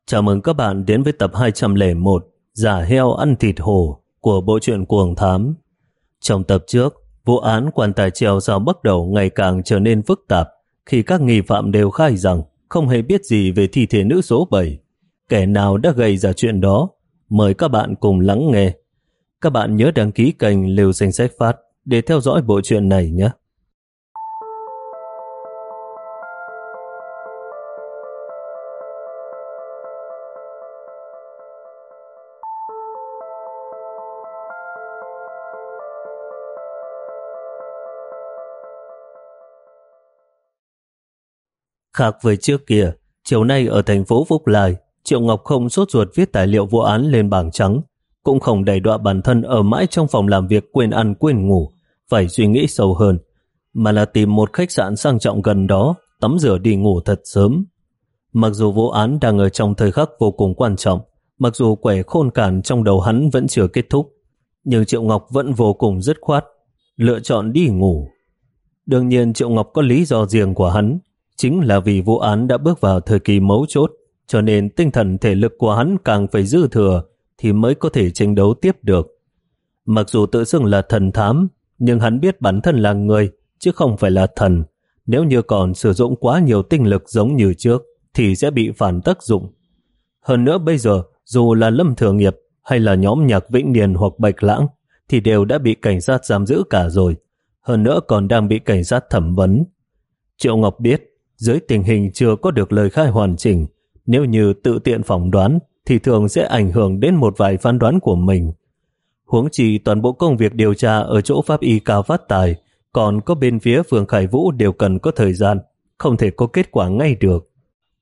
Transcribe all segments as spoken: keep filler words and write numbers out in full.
Chào mừng các bạn đến với tập hai trăm lẻ một Giả heo ăn thịt hổ của bộ truyện Cuồng Thám. Trong tập trước, vụ án quan tài treo sao bắt đầu ngày càng trở nên phức tạp khi các nghi phạm đều khai rằng không hề biết gì về thi thể nữ số bảy. Kẻ nào đã gây ra chuyện đó? Mời các bạn cùng lắng nghe. Các bạn nhớ đăng ký kênh Lưu Danh Sách Phát để theo dõi bộ truyện này nhé. Khác với trước kia, chiều nay ở thành phố Phúc Lai, Triệu Ngọc không sốt ruột viết tài liệu vụ án lên bảng trắng, cũng không đày đọa bản thân ở mãi trong phòng làm việc quên ăn quên ngủ, phải suy nghĩ sâu hơn, mà là tìm một khách sạn sang trọng gần đó, tắm rửa đi ngủ thật sớm. Mặc dù vụ án đang ở trong thời khắc vô cùng quan trọng, mặc dù quẻ khôn cản trong đầu hắn vẫn chưa kết thúc, nhưng Triệu Ngọc vẫn vô cùng dứt khoát, lựa chọn đi ngủ. Đương nhiên Triệu Ngọc có lý do riêng của hắn, chính là vì vụ án đã bước vào thời kỳ mấu chốt, cho nên tinh thần thể lực của hắn càng phải dư thừa thì mới có thể tranh đấu tiếp được. Mặc dù tự xưng là thần thám, nhưng hắn biết bản thân là người, chứ không phải là thần. Nếu như còn sử dụng quá nhiều tinh lực giống như trước, thì sẽ bị phản tác dụng. Hơn nữa bây giờ, dù là Lâm Thừa Nghiệp hay là nhóm Nhạc Vĩnh Niên hoặc Bạch Lãng, thì đều đã bị cảnh sát giam giữ cả rồi. Hơn nữa còn đang bị cảnh sát thẩm vấn. Triệu Ngọc biết, dưới tình hình chưa có được lời khai hoàn chỉnh, nếu như tự tiện phỏng đoán thì thường sẽ ảnh hưởng đến một vài phán đoán của mình. Huống chi toàn bộ công việc điều tra ở chỗ pháp y Cao Phát Tài, còn có bên phía Phương Khải Vũ đều cần có thời gian, không thể có kết quả ngay được.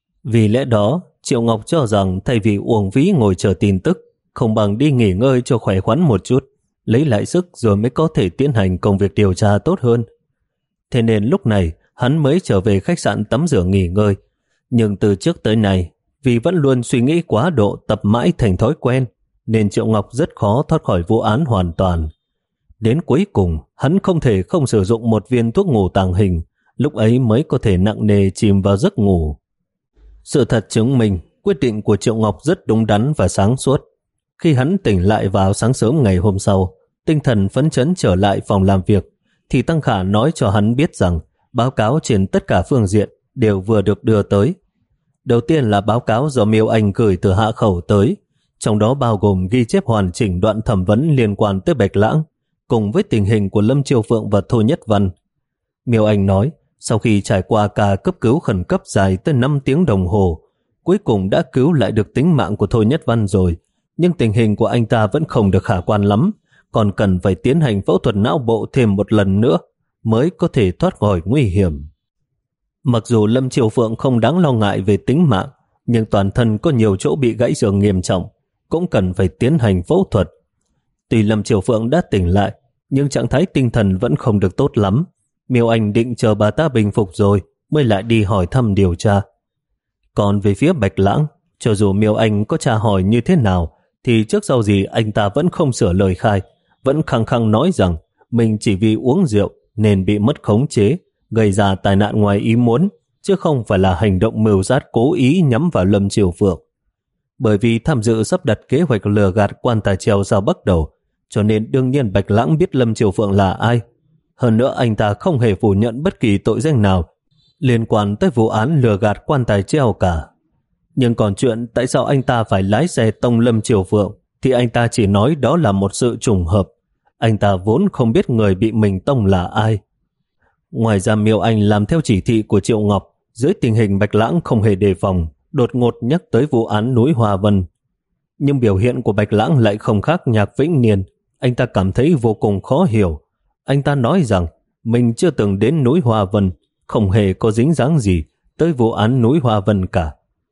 Vì lẽ đó, Triệu Ngọc cho rằng thay vì uổng phí ngồi chờ tin tức, không bằng đi nghỉ ngơi cho khỏe khoắn một chút, lấy lại sức rồi mới có thể tiến hành công việc điều tra tốt hơn. Thế nên lúc này, hắn mới trở về khách sạn tắm rửa nghỉ ngơi. Nhưng từ trước tới nay, vì vẫn luôn suy nghĩ quá độ tập mãi thành thói quen, nên Triệu Ngọc rất khó thoát khỏi vụ án hoàn toàn. Đến cuối cùng, hắn không thể không sử dụng một viên thuốc ngủ tàng hình, lúc ấy mới có thể nặng nề chìm vào giấc ngủ. Sự thật chứng minh, quyết định của Triệu Ngọc rất đúng đắn và sáng suốt. Khi hắn tỉnh lại vào sáng sớm ngày hôm sau, tinh thần phấn chấn trở lại phòng làm việc, thì Tăng Khả nói cho hắn biết rằng báo cáo trên tất cả phương diện đều vừa được đưa tới. Đầu tiên là báo cáo do Miêu Anh gửi từ Hạ Khẩu tới, trong đó bao gồm ghi chép hoàn chỉnh đoạn thẩm vấn liên quan tới Bạch Lãng, cùng với tình hình của Lâm Chiêu Phượng và Thôi Nhất Văn. Miêu Anh nói, sau khi trải qua ca cấp cứu khẩn cấp dài tới năm tiếng đồng hồ, cuối cùng đã cứu lại được tính mạng của Thôi Nhất Văn rồi, nhưng tình hình của anh ta vẫn không được khả quan lắm, còn cần phải tiến hành phẫu thuật não bộ thêm một lần nữa mới có thể thoát khỏi nguy hiểm. Mặc dù Lâm Triều Phượng không đáng lo ngại về tính mạng, nhưng toàn thân có nhiều chỗ bị gãy xương nghiêm trọng, cũng cần phải tiến hành phẫu thuật. Tuy Lâm Triều Phượng đã tỉnh lại, nhưng trạng thái tinh thần vẫn không được tốt lắm. Miêu Anh định chờ bà ta bình phục rồi mới lại đi hỏi thăm điều tra. Còn về phía Bạch Lãng, cho dù Miêu Anh có tra hỏi như thế nào, thì trước sau gì anh ta vẫn không sửa lời khai, vẫn khăng khăng nói rằng mình chỉ vì uống rượu nên bị mất khống chế, gây ra tai nạn ngoài ý muốn, chứ không phải là hành động mưu sát cố ý nhắm vào Lâm Triều Phượng. Bởi vì tham dự sắp đặt kế hoạch lừa gạt quan tài treo sao bắt đầu, cho nên đương nhiên Bạch Lãng biết Lâm Triều Phượng là ai. Hơn nữa anh ta không hề phủ nhận bất kỳ tội danh nào liên quan tới vụ án lừa gạt quan tài treo cả. Nhưng còn chuyện tại sao anh ta phải lái xe tông Lâm Triều Phượng thì anh ta chỉ nói đó là một sự trùng hợp. Anh ta vốn không biết người bị mình tông là ai. Ngoài ra Miêu Anh làm theo chỉ thị của Triệu Ngọc, dưới tình hình Bạch Lãng không hề đề phòng, đột ngột nhắc tới vụ án núi Hoa Vân. Nhưng biểu hiện của Bạch Lãng lại không khác Nhạc Vĩnh Niên. Anh ta cảm thấy vô cùng khó hiểu. Anh ta nói rằng mình chưa từng đến núi Hoa Vân, không hề có dính dáng gì tới vụ án núi Hoa Vân cả.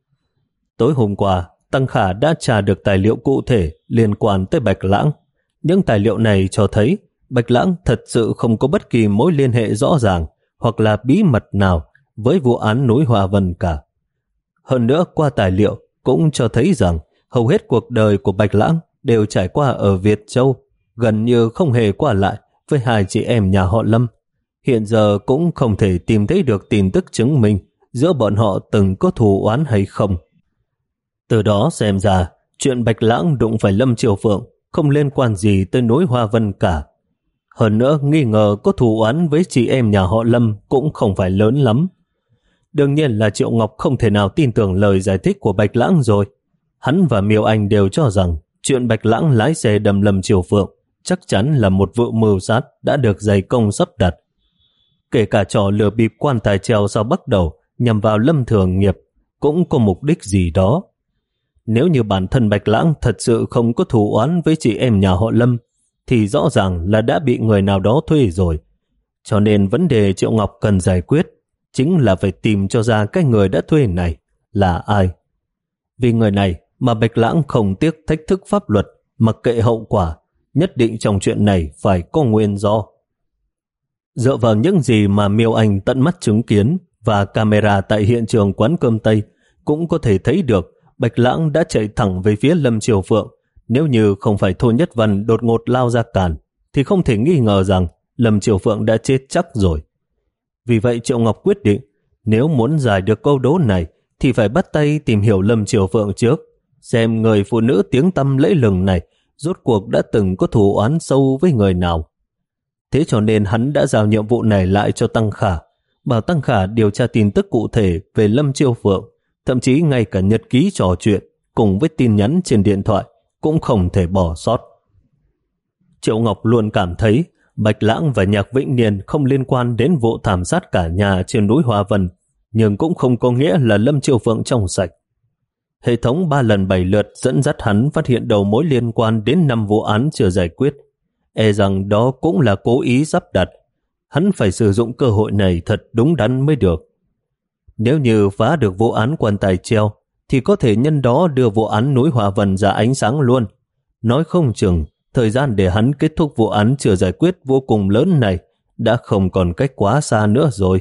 Tối hôm qua, Tăng Khả đã tra được tài liệu cụ thể liên quan tới Bạch Lãng. Những tài liệu này cho thấy Bạch Lãng thật sự không có bất kỳ mối liên hệ rõ ràng hoặc là bí mật nào với vụ án núi Hoa Vân cả. Hơn nữa qua tài liệu cũng cho thấy rằng hầu hết cuộc đời của Bạch Lãng đều trải qua ở Việt Châu, gần như không hề qua lại với hai chị em nhà họ Lâm. Hiện giờ cũng không thể tìm thấy được tin tức chứng minh giữa bọn họ từng có thù oán hay không. Từ đó xem ra, chuyện Bạch Lãng đụng phải Lâm Triều Phượng không liên quan gì tới núi Hoa Vân cả. Hơn nữa, nghi ngờ có thù oán với chị em nhà họ Lâm cũng không phải lớn lắm. Đương nhiên là Triệu Ngọc không thể nào tin tưởng lời giải thích của Bạch Lãng rồi. Hắn và Miêu Anh đều cho rằng chuyện Bạch Lãng lái xe đâm Lâm Triều Phượng chắc chắn là một vụ mưu sát đã được dày công sắp đặt. Kể cả trò lừa bịp quan tài treo sau bắt đầu nhằm vào Lâm Thường Nghiệp cũng có mục đích gì đó. Nếu như bản thân Bạch Lãng thật sự không có thù oán với chị em nhà họ Lâm, thì rõ ràng là đã bị người nào đó thuê rồi. Cho nên vấn đề Triệu Ngọc cần giải quyết chính là phải tìm cho ra cái người đã thuê này là ai. Vì người này mà Bạch Lãng không tiếc thách thức pháp luật, mặc kệ hậu quả, nhất định trong chuyện này phải có nguyên do. Dựa vào những gì mà Miêu Anh tận mắt chứng kiến và camera tại hiện trường quán cơm Tây cũng có thể thấy được Bạch Lãng đã chạy thẳng về phía Lâm Triều Phượng. Nếu như không phải Thôi Nhất Văn đột ngột lao ra cản, thì không thể nghi ngờ rằng Lâm Triều Phượng đã chết chắc rồi. Vì vậy Triệu Ngọc quyết định, nếu muốn giải được câu đố này thì phải bắt tay tìm hiểu Lâm Triều Phượng trước, xem người phụ nữ tiếng tăm lẫy lừng này rốt cuộc đã từng có thù oán sâu với người nào. Thế cho nên hắn đã giao nhiệm vụ này lại cho Tăng Khả, bảo Tăng Khả điều tra tin tức cụ thể về Lâm Triều Phượng, thậm chí ngay cả nhật ký trò chuyện cùng với tin nhắn trên điện thoại cũng không thể bỏ sót. Triệu Ngọc luôn cảm thấy Bạch Lãng và Nhạc Vĩnh Niên không liên quan đến vụ thảm sát cả nhà trên núi Hoa Vân, nhưng cũng không có nghĩa là Lâm Triều Phượng trong sạch. Hệ thống ba lần bảy lượt dẫn dắt hắn phát hiện đầu mối liên quan đến năm vụ án chưa giải quyết. E rằng đó cũng là cố ý sắp đặt. Hắn phải sử dụng cơ hội này thật đúng đắn mới được. Nếu như phá được vụ án quan tài treo, thì có thể nhân đó đưa vụ án núi Hoa Vân ra ánh sáng luôn. Nói không chừng, thời gian để hắn kết thúc vụ án chưa giải quyết vô cùng lớn này đã không còn cách quá xa nữa rồi.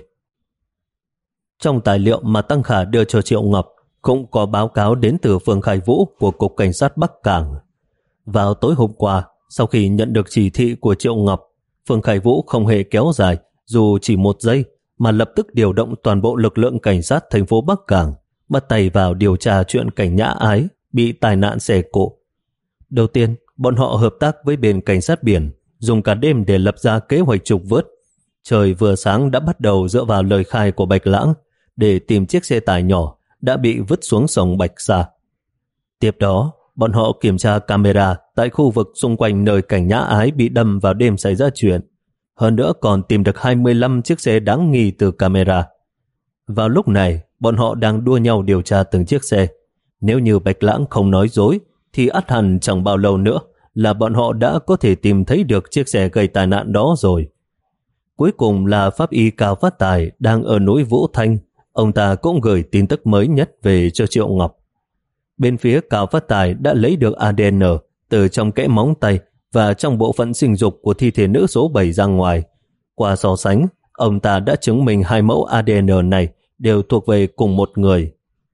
Trong tài liệu mà Tăng Khả đưa cho Triệu Ngọc cũng có báo cáo đến từ Phương Khai Vũ của Cục Cảnh sát Bắc Cảng. Vào tối hôm qua, sau khi nhận được chỉ thị của Triệu Ngọc, Phương Khai Vũ không hề kéo dài dù chỉ một giây, mà lập tức điều động toàn bộ lực lượng cảnh sát thành phố Bắc Cảng, bắt tay vào điều tra chuyện Cảnh Nhã Ái bị tai nạn xe cộ. Đầu tiên, bọn họ hợp tác với bên cảnh sát biển, dùng cả đêm để lập ra kế hoạch trục vớt. Trời vừa sáng đã bắt đầu dựa vào lời khai của Bạch Lãng để tìm chiếc xe tải nhỏ đã bị vứt xuống sông Bạch Sa. Tiếp đó, bọn họ kiểm tra camera tại khu vực xung quanh nơi Cảnh Nhã Ái bị đâm vào đêm xảy ra chuyện. Hơn nữa còn tìm được hai mươi lăm chiếc xe đáng nghi từ camera. Vào lúc này, bọn họ đang đua nhau điều tra từng chiếc xe. Nếu như Bạch Lãng không nói dối, thì ắt hẳn chẳng bao lâu nữa là bọn họ đã có thể tìm thấy được chiếc xe gây tai nạn đó rồi. Cuối cùng là pháp y Cao Phát Tài đang ở núi Vũ Thanh. Ông ta cũng gửi tin tức mới nhất về cho Triệu Ngọc. Bên phía Cao Phát Tài đã lấy được a đê en từ trong kẽ móng tay và trong bộ phận sinh dục của thi thể nữ số bảy ra ngoài. Qua so sánh, ông ta đã chứng minh hai mẫu a đê en này đều thuộc về cùng một người.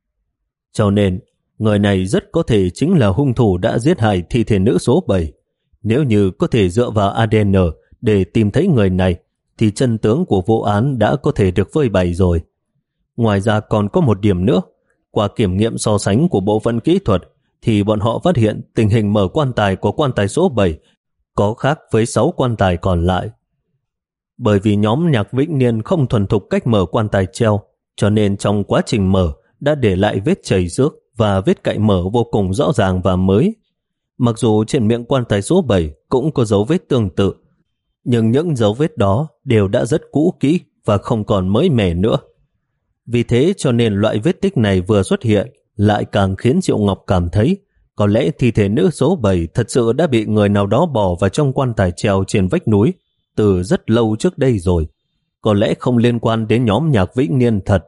Cho nên, người này rất có thể chính là hung thủ đã giết hại thi thể nữ số bảy. Nếu như có thể dựa vào a đê en để tìm thấy người này, thì chân tướng của vụ án đã có thể được phơi bày rồi. Ngoài ra còn có một điểm nữa. Qua kiểm nghiệm so sánh của bộ phận kỹ thuật, thì bọn họ phát hiện tình hình mở quan tài của quan tài số bảy có khác với sáu quan tài còn lại. Bởi vì nhóm Nhạc Vĩnh Niên không thuần thục cách mở quan tài treo, cho nên trong quá trình mở đã để lại vết chảy xước và vết cạy mở vô cùng rõ ràng và mới. Mặc dù trên miệng quan tài số bảy cũng có dấu vết tương tự, nhưng những dấu vết đó đều đã rất cũ kỹ và không còn mới mẻ nữa. Vì thế cho nên loại vết tích này vừa xuất hiện lại càng khiến Triệu Ngọc cảm thấy có lẽ thi thể nữ số bảy thật sự đã bị người nào đó bỏ vào trong quan tài treo trên vách núi từ rất lâu trước đây rồi. Có lẽ không liên quan đến nhóm Nhạc Vĩnh Niên thật.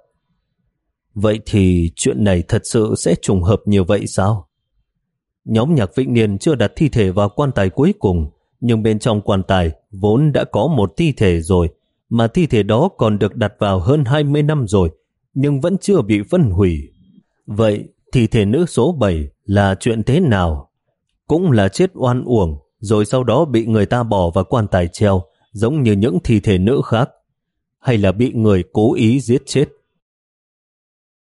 Vậy thì chuyện này thật sự sẽ trùng hợp như vậy sao? Nhóm Nhạc Vĩnh Niên chưa đặt thi thể vào quan tài cuối cùng, nhưng bên trong quan tài vốn đã có một thi thể rồi, mà thi thể đó còn được đặt vào hơn hai mươi năm rồi, nhưng vẫn chưa bị phân hủy. Vậy thi thể nữ số bảy là chuyện thế nào? Cũng là chết oan uổng, rồi sau đó bị người ta bỏ vào quan tài treo, giống như những thi thể nữ khác? Hay là bị người cố ý giết chết?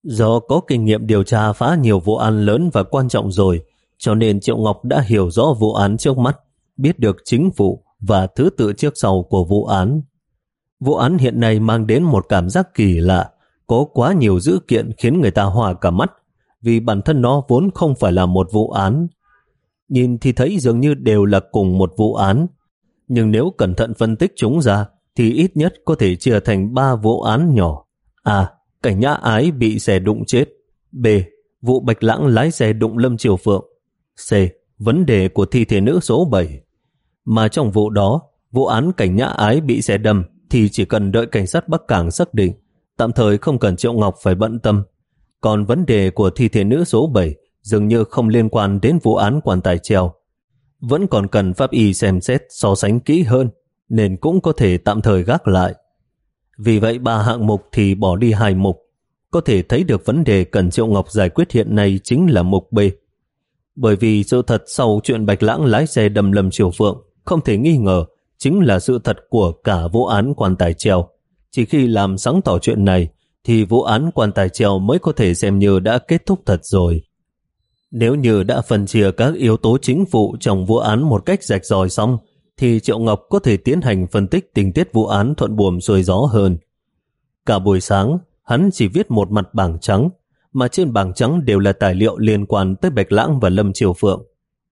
Do có kinh nghiệm điều tra phá nhiều vụ án lớn và quan trọng rồi, cho nên Triệu Ngọc đã hiểu rõ vụ án trước mắt, biết được chính vụ và thứ tự trước sau của vụ án. Vụ án hiện nay mang đến một cảm giác kỳ lạ, có quá nhiều dữ kiện khiến người ta hoa cả mắt, vì bản thân nó vốn không phải là một vụ án. Nhìn thì thấy dường như đều là cùng một vụ án, nhưng nếu cẩn thận phân tích chúng ra thì ít nhất có thể chia thành ba vụ án nhỏ. A. Cảnh Nhã Ái bị xe đụng chết. B. Vụ Bạch Lãng lái xe đụng Lâm Triều Phượng. C. Vấn đề của thi thể nữ số bảy. Mà trong vụ đó, vụ án Cảnh Nhã Ái bị xe đâm thì chỉ cần đợi cảnh sát Bắc Cảng xác định, tạm thời không cần Triệu Ngọc phải bận tâm. Còn vấn đề của thi thể nữ số bảy dường như không liên quan đến vụ án quan tài treo. Vẫn còn cần pháp y xem xét so sánh kỹ hơn, nên cũng có thể tạm thời gác lại. Vì vậy ba hạng mục thì bỏ đi hai mục. Có thể thấy được vấn đề cần Triệu Ngọc giải quyết hiện nay chính là mục B. Bởi vì sự thật sau chuyện Bạch Lãng lái xe đâm Lâm Triều Phượng không thể nghi ngờ chính là sự thật của cả vụ án quan tài treo. Chỉ khi làm sáng tỏ chuyện này thì vụ án quan tài treo mới có thể xem như đã kết thúc thật rồi. Nếu như đã phân chia các yếu tố chính vụ trong vụ án một cách rạch ròi xong, thì Triệu Ngọc có thể tiến hành phân tích tình tiết vụ án thuận buồm xuôi gió hơn. Cả buổi sáng, hắn chỉ viết một mặt bảng trắng, mà trên bảng trắng đều là tài liệu liên quan tới Bạch Lãng và Lâm Triều Phượng.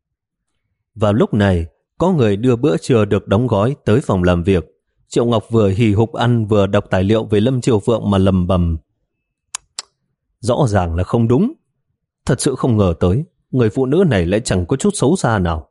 Vào lúc này, có người đưa bữa trưa được đóng gói tới phòng làm việc. Triệu Ngọc vừa hì hục ăn vừa đọc tài liệu về Lâm Triều Phượng mà lầm bầm. Rõ ràng là không đúng. Thật sự không ngờ tới, người phụ nữ này lại chẳng có chút xấu xa nào.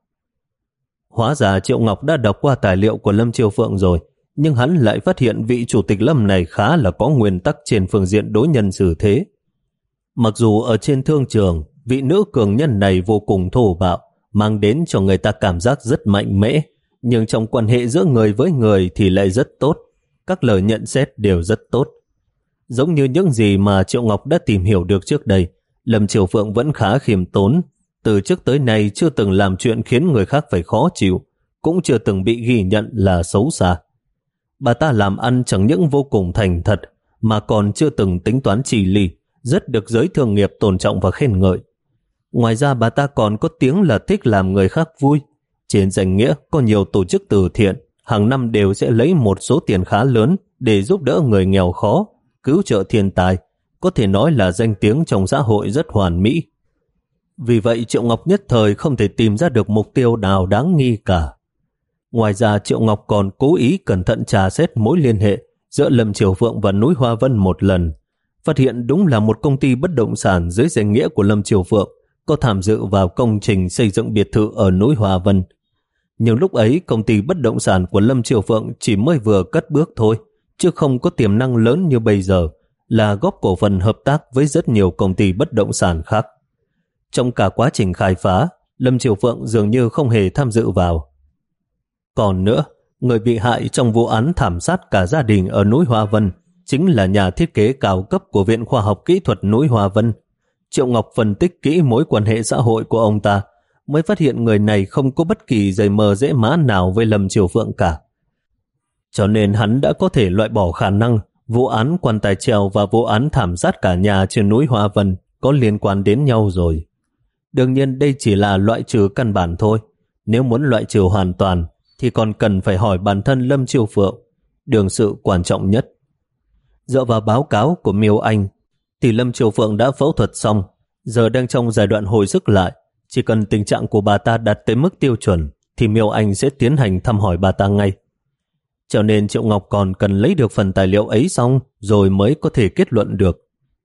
Hóa ra Triệu Ngọc đã đọc qua tài liệu của Lâm Triều Phượng rồi, nhưng hắn lại phát hiện vị chủ tịch Lâm này khá là có nguyên tắc trên phương diện đối nhân xử thế. Mặc dù ở trên thương trường, vị nữ cường nhân này vô cùng thô bạo, mang đến cho người ta cảm giác rất mạnh mẽ, nhưng trong quan hệ giữa người với người thì lại rất tốt. Các lời nhận xét đều rất tốt. Giống như những gì mà Triệu Ngọc đã tìm hiểu được trước đây, Lâm Triều Phượng vẫn khá khiêm tốn. Từ trước tới nay chưa từng làm chuyện khiến người khác phải khó chịu, cũng chưa từng bị ghi nhận là xấu xa. Bà ta làm ăn chẳng những vô cùng thành thật, mà còn chưa từng tính toán chi ly, rất được giới thương nghiệp tôn trọng và khen ngợi. Ngoài ra bà ta còn có tiếng là thích làm người khác vui. Trên danh nghĩa có nhiều tổ chức từ thiện, hàng năm đều sẽ lấy một số tiền khá lớn để giúp đỡ người nghèo khó, cứu trợ thiên tai. Có thể nói là danh tiếng trong xã hội rất hoàn mỹ. Vì vậy Triệu Ngọc nhất thời không thể tìm ra được mục tiêu nào đáng nghi cả. Ngoài ra Triệu Ngọc còn cố ý cẩn thận trà xét mối liên hệ giữa Lâm Triều Phượng và núi Hoa Vân một lần. Phát hiện đúng là một công ty bất động sản dưới danh nghĩa của Lâm Triều Phượng có tham dự vào công trình xây dựng biệt thự ở núi Hoa Vân. Nhưng lúc ấy công ty bất động sản của Lâm Triều Phượng chỉ mới vừa cất bước thôi, chứ không có tiềm năng lớn như bây giờ là góp cổ phần hợp tác với rất nhiều công ty bất động sản khác. Trong cả quá trình khai phá, Lâm Triều Phượng dường như không hề tham dự vào. Còn nữa, người bị hại trong vụ án thảm sát cả gia đình ở núi Hoa Vân chính là nhà thiết kế cao cấp của Viện Khoa học Kỹ thuật núi Hoa Vân. Triệu Ngọc phân tích kỹ mối quan hệ xã hội của ông ta, mới phát hiện người này không có bất kỳ giày mờ dễ má nào với Lâm Triều Phượng cả. Cho nên hắn đã có thể loại bỏ khả năng vụ án quan tài treo và vụ án thảm sát cả nhà trên núi Hoa Vân có liên quan đến nhau rồi. Đương nhiên đây chỉ là loại trừ căn bản thôi. Nếu muốn loại trừ hoàn toàn thì còn cần phải hỏi bản thân Lâm Triều Phượng, đương sự quan trọng nhất. Dựa vào báo cáo của Miêu Anh thì Lâm Triều Phượng đã phẫu thuật xong, giờ đang trong giai đoạn hồi sức lại. Chỉ cần tình trạng của bà ta đạt tới mức tiêu chuẩn thì Miêu Anh sẽ tiến hành thăm hỏi bà ta ngay. Cho nên Triệu Ngọc còn cần lấy được phần tài liệu ấy xong rồi mới có thể kết luận được.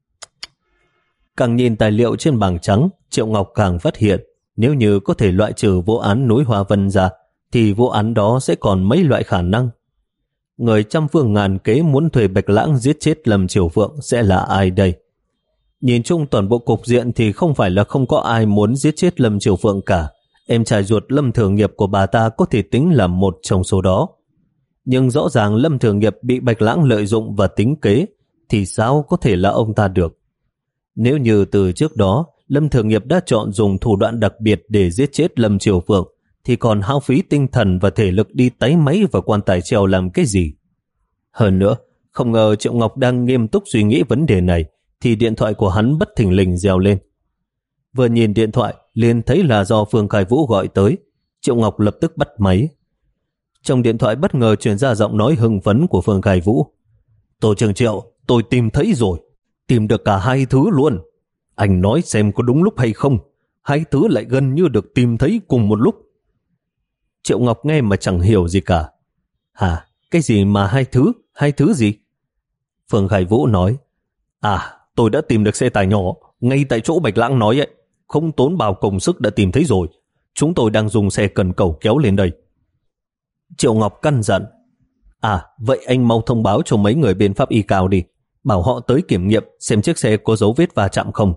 Càng nhìn tài liệu trên bảng trắng, Triệu Ngọc càng phát hiện nếu như có thể loại trừ vụ án núi Hoa Vân ra thì vụ án đó sẽ còn mấy loại khả năng. Người trăm phương ngàn kế muốn thuê Bạch Lãng giết chết Lâm Triều Phượng sẽ là ai đây? Nhìn chung toàn bộ cục diện thì không phải là không có ai muốn giết chết Lâm Triều Phượng cả. Em trai ruột Lâm Thường Nghiệp của bà ta có thể tính là một trong số đó. Nhưng rõ ràng Lâm Thường Nghiệp bị Bạch Lãng lợi dụng và tính kế thì sao có thể là ông ta được? Nếu như từ trước đó Lâm Thường Nghiệp đã chọn dùng thủ đoạn đặc biệt để giết chết Lâm Triều Phượng thì còn hao phí tinh thần và thể lực đi táy máy và quan tài treo làm cái gì? Hơn nữa, không ngờ Triệu Ngọc đang nghiêm túc suy nghĩ vấn đề này thì điện thoại của hắn bất thình lình reo lên. Vừa nhìn điện thoại liền thấy là do Phương Khai Vũ gọi tới. Triệu Ngọc lập tức bắt máy. Trong điện thoại bất ngờ truyền ra giọng nói hưng phấn của Phương Khai Vũ. Tổ trưởng Triệu, tôi tìm thấy rồi, tìm được cả hai thứ luôn. Anh nói xem có đúng lúc hay không, hai thứ lại gần như được tìm thấy cùng một lúc. Triệu Ngọc nghe mà chẳng hiểu gì cả. Hả? Cái gì mà hai thứ? Hai thứ gì? Phương Khai Vũ nói, à, tôi đã tìm được xe tải nhỏ ngay tại chỗ Bạch Lãng nói ấy, không tốn bao công sức đã tìm thấy rồi. Chúng tôi đang dùng xe cần cầu kéo lên đây. Triệu Ngọc căn dặn, à, vậy anh mau thông báo cho mấy người bên pháp y cao đi, bảo họ tới kiểm nghiệm xem chiếc xe có dấu vết va chạm không.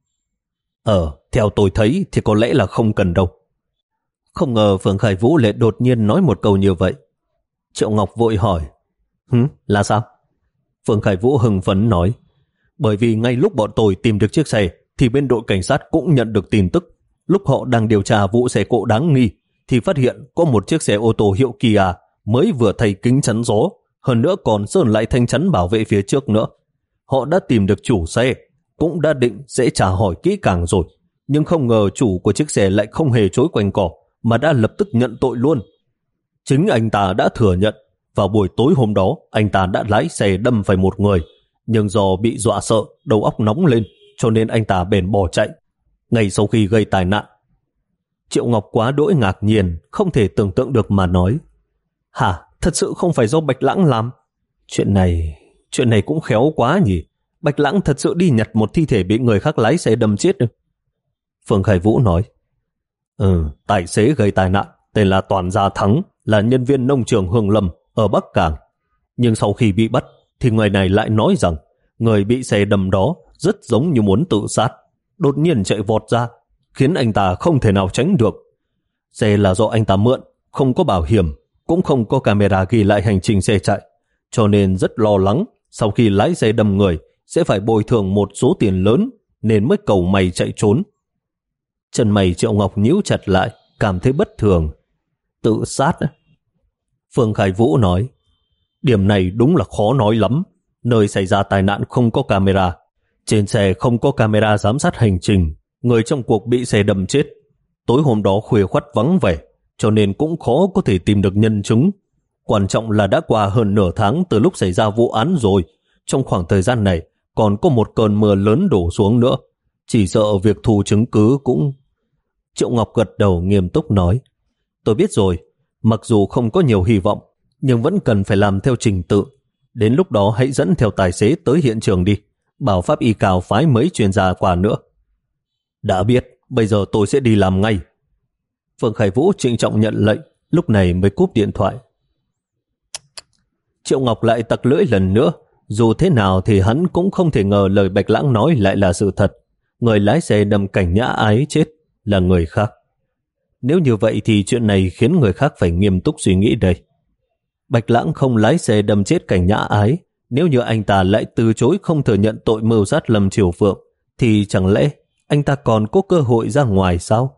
Ờ, theo tôi thấy thì có lẽ là không cần đâu. Không ngờ Phương Khai Vũ lại đột nhiên nói một câu như vậy. Triệu Ngọc vội hỏi, hứ, là sao? Phương Khai Vũ hưng phấn nói, bởi vì ngay lúc bọn tôi tìm được chiếc xe thì bên đội cảnh sát cũng nhận được tin tức. Lúc họ đang điều tra vụ xe cộ đáng nghi thì phát hiện có một chiếc xe ô tô hiệu Kia mới vừa thay kính chắn gió, hơn nữa còn sơn lại thanh chắn bảo vệ phía trước nữa. Họ đã tìm được chủ xe, cũng đã định sẽ trả hỏi kỹ càng rồi, nhưng không ngờ chủ của chiếc xe lại không hề chối quanh cỏ mà đã lập tức nhận tội luôn. Chính anh ta đã thừa nhận vào buổi tối hôm đó anh ta đã lái xe đâm phải một người, nhưng do bị dọa sợ, đầu óc nóng lên cho nên anh ta bèn bỏ chạy ngay sau khi gây tai nạn. Triệu Ngọc quá đỗi ngạc nhiên, không thể tưởng tượng được mà nói, hả, thật sự không phải do Bạch Lãng làm? Chuyện này, chuyện này cũng khéo quá nhỉ. Bạch Lãng thật sự đi nhặt một thi thể bị người khác lái xe đâm chết. Phương Khai Vũ nói, Ừ, tài xế gây tai nạn tên là Toàn Gia Thắng, là nhân viên nông trường Hương Lâm ở Bắc Cảng. Nhưng sau khi bị bắt thì người này lại nói rằng người bị xe đâm đó rất giống như muốn tự sát, đột nhiên chạy vọt ra, khiến anh ta không thể nào tránh được. Xe là do anh ta mượn, không có bảo hiểm, cũng không có camera ghi lại hành trình xe chạy, cho nên rất lo lắng sau khi lái xe đâm người sẽ phải bồi thường một số tiền lớn, nên mới cầu may chạy trốn. Chân mày Triệu Ngọc nhíu chặt lại, cảm thấy bất thường. Tự sát? Phương Khai Vũ nói, điểm này đúng là khó nói lắm. Nơi xảy ra tai nạn không có camera, trên xe không có camera giám sát hành trình, người trong cuộc bị xe đâm chết. Tối hôm đó khuya khoắt vắng vẻ, cho nên cũng khó có thể tìm được nhân chứng. Quan trọng là đã qua hơn nửa tháng từ lúc xảy ra vụ án rồi. Trong khoảng thời gian này còn có một cơn mưa lớn đổ xuống nữa, chỉ sợ việc thu chứng cứ cũng... Triệu Ngọc gật đầu nghiêm túc nói, tôi biết rồi, mặc dù không có nhiều hy vọng, nhưng vẫn cần phải làm theo trình tự. Đến lúc đó hãy dẫn theo tài xế tới hiện trường đi, bảo pháp y cao phái mấy chuyên gia qua nữa. Đã biết, bây giờ tôi sẽ đi làm ngay. Phương Khai Vũ trịnh trọng nhận lệnh, lúc này mới cúp điện thoại. Triệu Ngọc lại tặc lưỡi lần nữa, dù thế nào thì hắn cũng không thể ngờ lời Bạch Lãng nói lại là sự thật. Người lái xe đâm Cảnh Nhã Ái chết là người khác. Nếu như vậy thì chuyện này khiến người khác phải nghiêm túc suy nghĩ đây. Bạch Lãng không lái xe đâm chết Cảnh Nhã Ái, nếu như anh ta lại từ chối không thừa nhận tội mưu sát Lâm Triều Phượng, thì chẳng lẽ anh ta còn có cơ hội ra ngoài sao?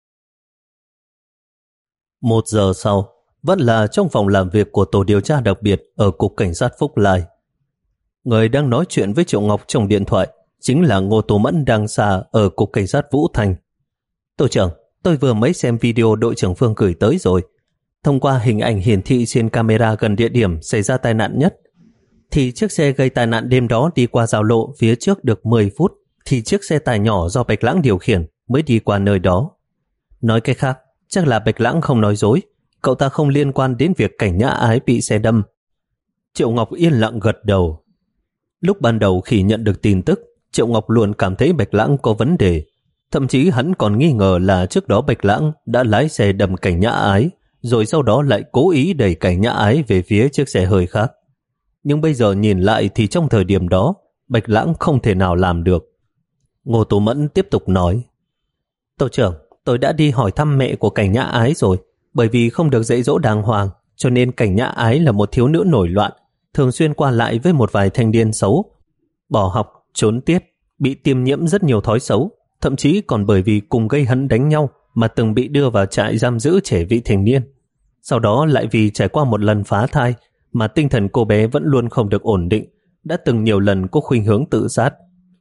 Một giờ sau, vẫn là trong phòng làm việc của tổ điều tra đặc biệt ở Cục Cảnh sát Phúc Lai. Người đang nói chuyện với Triệu Ngọc trong điện thoại chính là Ngô Tô Mẫn đang xa ở Cục Cảnh sát Vũ Thành. Tổ trưởng, tôi vừa mới xem video đội trưởng Phương gửi tới rồi. Thông qua hình ảnh hiển thị trên camera gần địa điểm xảy ra tai nạn nhất, thì chiếc xe gây tai nạn đêm đó đi qua giao lộ phía trước được mười phút, thì chiếc xe tải nhỏ do Bạch Lãng điều khiển mới đi qua nơi đó. Nói cách khác, chắc là Bạch Lãng không nói dối, cậu ta không liên quan đến việc Cảnh Nhã Ái bị xe đâm. Triệu Ngọc yên lặng gật đầu. Lúc ban đầu khi nhận được tin tức, Triệu Ngọc luôn cảm thấy Bạch Lãng có vấn đề. Thậm chí hắn còn nghi ngờ là trước đó Bạch Lãng đã lái xe đâm Cảnh Nhã Ái, rồi sau đó lại cố ý đẩy Cảnh Nhã Ái về phía chiếc xe hơi khác. Nhưng bây giờ nhìn lại thì trong thời điểm đó, Bạch Lãng không thể nào làm được. Ngô Tô Mẫn tiếp tục nói, Tổ trưởng, tôi đã đi hỏi thăm mẹ của Cảnh Nhã Ái rồi, bởi vì không được dạy dỗ đàng hoàng, cho nên Cảnh Nhã Ái là một thiếu nữ nổi loạn, thường xuyên qua lại với một vài thanh niên xấu, bỏ học, trốn tiết, bị tiêm nhiễm rất nhiều thói xấu, thậm chí còn bởi vì cùng gây hấn đánh nhau mà từng bị đưa vào trại giam giữ trẻ vị thành niên. Sau đó lại vì trải qua một lần phá thai mà tinh thần cô bé vẫn luôn không được ổn định, đã từng nhiều lần có khuynh hướng tự sát.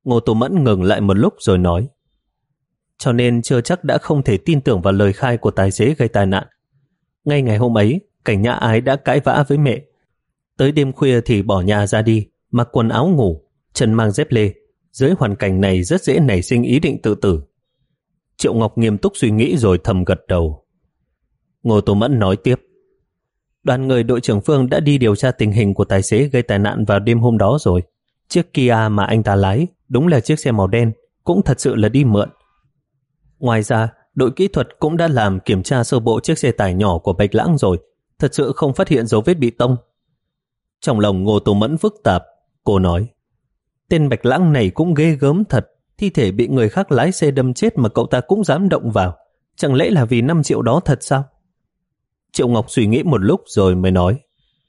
Ngô Tô Mẫn ngừng lại một lúc rồi nói, cho nên chưa chắc đã không thể tin tưởng vào lời khai của tài xế gây tai nạn. Ngay ngày hôm ấy, Cảnh Nhã Ái đã cãi vã với mẹ. Tới đêm khuya thì bỏ nhà ra đi, mặc quần áo ngủ, chân mang dép lê. Dưới hoàn cảnh này rất dễ nảy sinh ý định tự tử. Triệu Ngọc nghiêm túc suy nghĩ rồi thầm gật đầu. Ngô Tô Mẫn nói tiếp, đoàn người đội trưởng Phương đã đi điều tra tình hình của tài xế gây tai nạn vào đêm hôm đó rồi. Chiếc Kia mà anh ta lái đúng là chiếc xe màu đen, cũng thật sự là đi mượn. Ngoài ra, đội kỹ thuật cũng đã làm kiểm tra sơ bộ chiếc xe tải nhỏ của Bạch Lãng rồi, thật sự không phát hiện dấu vết bị tông. Trong lòng Ngô Tô Mẫn phức tạp, cô nói, tên Bạch Lãng này cũng ghê gớm thật, thi thể bị người khác lái xe đâm chết mà cậu ta cũng dám động vào, chẳng lẽ là vì năm triệu đó thật sao? Triệu Ngọc suy nghĩ một lúc rồi mới nói,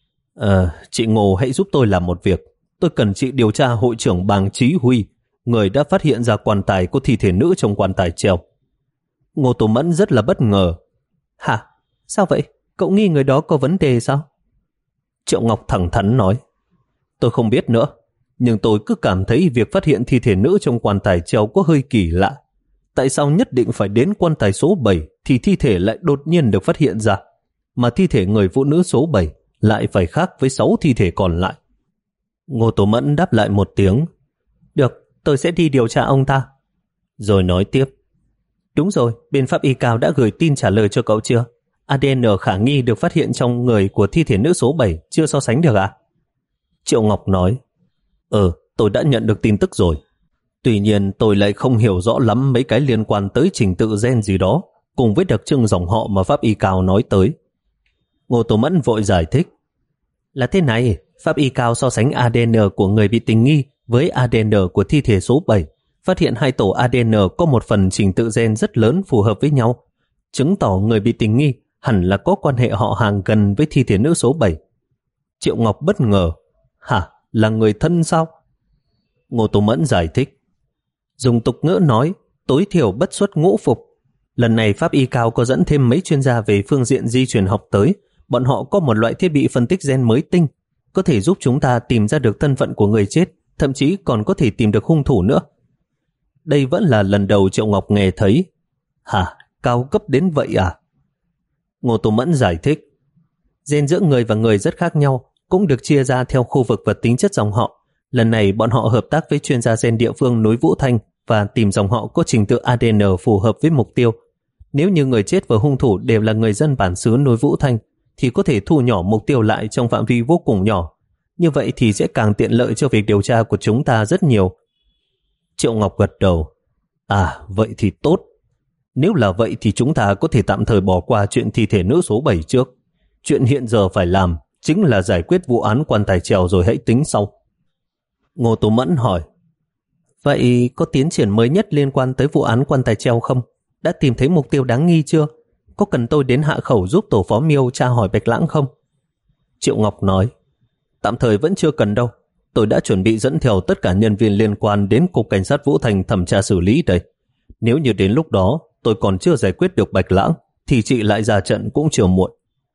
Ờ, chị Ngô hãy giúp tôi làm một việc, tôi cần chị điều tra hội trưởng Bàng Chí Huy, người đã phát hiện ra quan tài có thi thể nữ trong quan tài treo. Ngô Tô Mẫn rất là bất ngờ. Hả? Sao vậy? Cậu nghi người đó có vấn đề sao? Triệu Ngọc thẳng thắn nói, tôi không biết nữa, nhưng tôi cứ cảm thấy việc phát hiện thi thể nữ trong quan tài treo có hơi kỳ lạ. Tại sao nhất định phải đến quan tài số bảy thì thi thể lại đột nhiên được phát hiện ra, mà thi thể người phụ nữ số bảy lại phải khác với sáu thi thể còn lại? Ngô Tô Mẫn đáp lại một tiếng, được, tôi sẽ đi điều tra ông ta. Rồi nói tiếp, đúng rồi, bên pháp y cao đã gửi tin trả lời cho cậu chưa? a đê en khả nghi được phát hiện trong người của thi thể nữ số bảy chưa so sánh được à? Triệu Ngọc nói, Ừ, tôi đã nhận được tin tức rồi. Tuy nhiên tôi lại không hiểu rõ lắm mấy cái liên quan tới trình tự gen gì đó, cùng với đặc trưng dòng họ mà pháp y cao nói tới. Ngô Tô Mẫn vội giải thích, là thế này, pháp y cao so sánh a đê en của người bị tình nghi với a đê en của thi thể số bảy, phát hiện hai tổ a đê en có một phần trình tự gen rất lớn phù hợp với nhau, chứng tỏ người bị tình nghi hẳn là có quan hệ họ hàng gần với thi thể nữ số bảy. Triệu Ngọc bất ngờ, hả, là người thân sao? Ngô Tô Mẫn giải thích, dùng tục ngữ nói, tối thiểu bất xuất ngũ phục. Lần này pháp y cao có dẫn thêm mấy chuyên gia về phương diện di truyền học tới, bọn họ có một loại thiết bị phân tích gen mới tinh, có thể giúp chúng ta tìm ra được thân phận của người chết, thậm chí còn có thể tìm được hung thủ nữa. Đây vẫn là lần đầu Triệu Ngọc nghe thấy. Hả, cao cấp đến vậy à? Ngô Tô Mẫn giải thích, gen giữa người và người rất khác nhau, cũng được chia ra theo khu vực và tính chất dòng họ. Lần này bọn họ hợp tác với chuyên gia gen địa phương núi Vũ Thanh và tìm dòng họ có trình tự a đê en phù hợp với mục tiêu. Nếu như người chết và hung thủ đều là người dân bản xứ núi Vũ Thanh thì có thể thu nhỏ mục tiêu lại trong phạm vi vô cùng nhỏ. Như vậy thì sẽ càng tiện lợi cho việc điều tra của chúng ta rất nhiều. Triệu Ngọc gật đầu. À, vậy thì tốt. Nếu là vậy thì chúng ta có thể tạm thời bỏ qua chuyện thi thể nữ số bảy trước. Chuyện hiện giờ phải làm chính là giải quyết vụ án quan tài treo rồi hãy tính sau. Ngô Tô Mẫn hỏi, vậy có tiến triển mới nhất liên quan tới vụ án quan tài treo không? Đã tìm thấy mục tiêu đáng nghi chưa? Có cần tôi đến Hạ Khẩu giúp tổ phó Miêu tra hỏi Bạch Lãng không? Triệu Ngọc nói, tạm thời vẫn chưa cần đâu. Tôi đã chuẩn bị dẫn theo tất cả nhân viên liên quan đến Cục Cảnh sát Vũ Thành thẩm tra xử lý đây. Nếu như đến lúc đó tôi còn chưa giải quyết được Bạch Lãng thì chị lại ra trận cũng chưa muộn.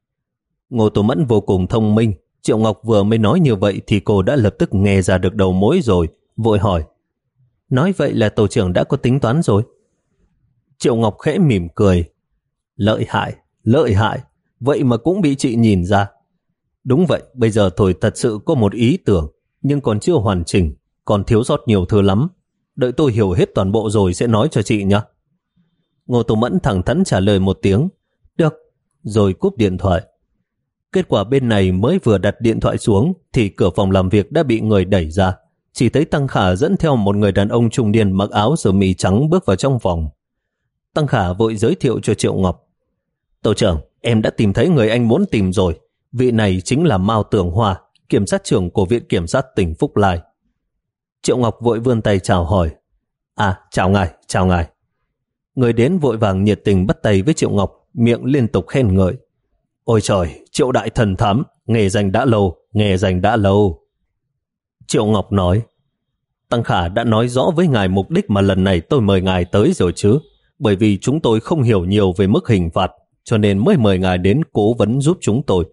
Ngô Tô Mẫn vô cùng thông minh. Triệu Ngọc vừa mới nói như vậy thì cô đã lập tức nghe ra được đầu mối rồi, vội hỏi, nói vậy là tổ trưởng đã có tính toán rồi? Triệu Ngọc khẽ mỉm cười, lợi hại, lợi hại, vậy mà cũng bị chị nhìn ra. Đúng vậy, bây giờ tôi thật sự có một ý tưởng, nhưng còn chưa hoàn chỉnh, còn thiếu sót nhiều thứ lắm. Đợi tôi hiểu hết toàn bộ rồi sẽ nói cho chị nhé. Ngô Tô Mẫn thẳng thắn trả lời một tiếng, được, rồi cúp điện thoại. Kết quả bên này mới vừa đặt điện thoại xuống thì cửa phòng làm việc đã bị người đẩy ra. Chỉ thấy Tăng Khả dẫn theo một người đàn ông trung niên mặc áo sơ mi trắng bước vào trong phòng. Tăng Khả vội giới thiệu cho Triệu Ngọc. Tổ trưởng, em đã tìm thấy người anh muốn tìm rồi. Vị này chính là Mao Tường Hoa, kiểm sát trưởng của Viện Kiểm sát tỉnh Phúc Lai. Triệu Ngọc vội vươn tay chào hỏi. À, chào ngài, chào ngài. Người đến vội vàng nhiệt tình bắt tay với Triệu Ngọc, miệng liên tục khen ngợi. Ôi trời, Triệu đại thần thám, nghề danh đã lâu, nghề danh đã lâu. Triệu Ngọc nói, Tăng Khả đã nói rõ với ngài mục đích mà lần này tôi mời ngài tới rồi chứ, bởi vì chúng tôi không hiểu nhiều về mức hình phạt, cho nên mới mời ngài đến cố vấn giúp chúng tôi.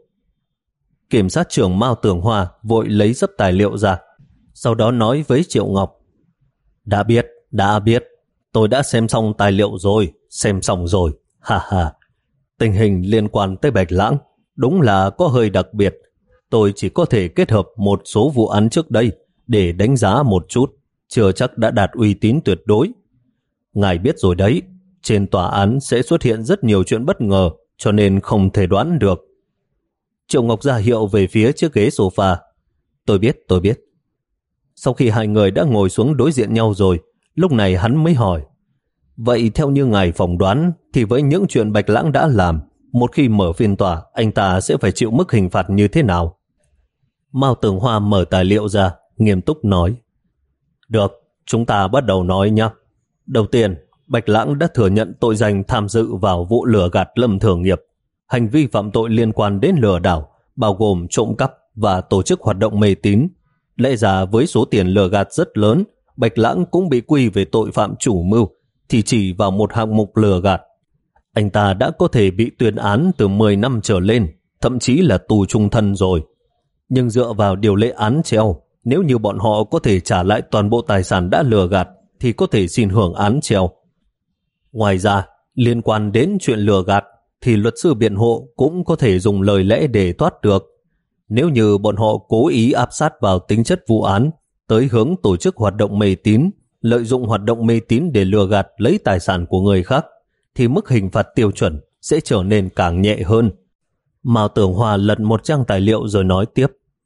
Kiểm sát trưởng Mao Tường Hoa vội lấy dấp tài liệu ra, sau đó nói với Triệu Ngọc, Đã biết, đã biết. Tôi đã xem xong tài liệu rồi, xem xong rồi. Ha ha. Tình hình liên quan tới Bạch Lãng đúng là có hơi đặc biệt. Tôi chỉ có thể kết hợp một số vụ án trước đây để đánh giá một chút, chưa chắc đã đạt uy tín tuyệt đối. Ngài biết rồi đấy, trên tòa án sẽ xuất hiện rất nhiều chuyện bất ngờ, cho nên không thể đoán được. Triệu Ngọc ra hiệu về phía chiếc ghế sofa. Tôi biết, tôi biết. Sau khi hai người đã ngồi xuống đối diện nhau rồi, lúc này hắn mới hỏi, vậy theo như ngài phỏng đoán thì với những chuyện Bạch Lãng đã làm, một khi mở phiên tòa, anh ta sẽ phải chịu mức hình phạt như thế nào? Mao Tường Hoa mở tài liệu ra, nghiêm túc nói, được, chúng ta bắt đầu nói nhé. Đầu tiên, Bạch Lãng đã thừa nhận tội danh tham dự vào vụ lừa gạt Lâm Thường Nghiệp. Hành vi phạm tội liên quan đến lừa đảo, bao gồm trộm cắp và tổ chức hoạt động mê tín. Lẽ ra với số tiền lừa gạt rất lớn, Bạch Lãng cũng bị quy về tội phạm chủ mưu, thì chỉ vào một hạng mục lừa gạt. Anh ta đã có thể bị tuyên án từ mười năm trở lên, thậm chí là tù chung thân rồi. Nhưng dựa vào điều lệ án treo, nếu như bọn họ có thể trả lại toàn bộ tài sản đã lừa gạt, thì có thể xin hưởng án treo. Ngoài ra, liên quan đến chuyện lừa gạt, thì luật sư biện hộ cũng có thể dùng lời lẽ để thoát được. Nếu như bọn họ cố ý áp sát vào tính chất vụ án, tới hướng tổ chức hoạt động mê tín, lợi dụng hoạt động mê tín để lừa gạt lấy tài sản của người khác, thì mức hình phạt tiêu chuẩn sẽ trở nên càng nhẹ hơn. Mao Tường Hoa lật một trang tài liệu rồi nói tiếp.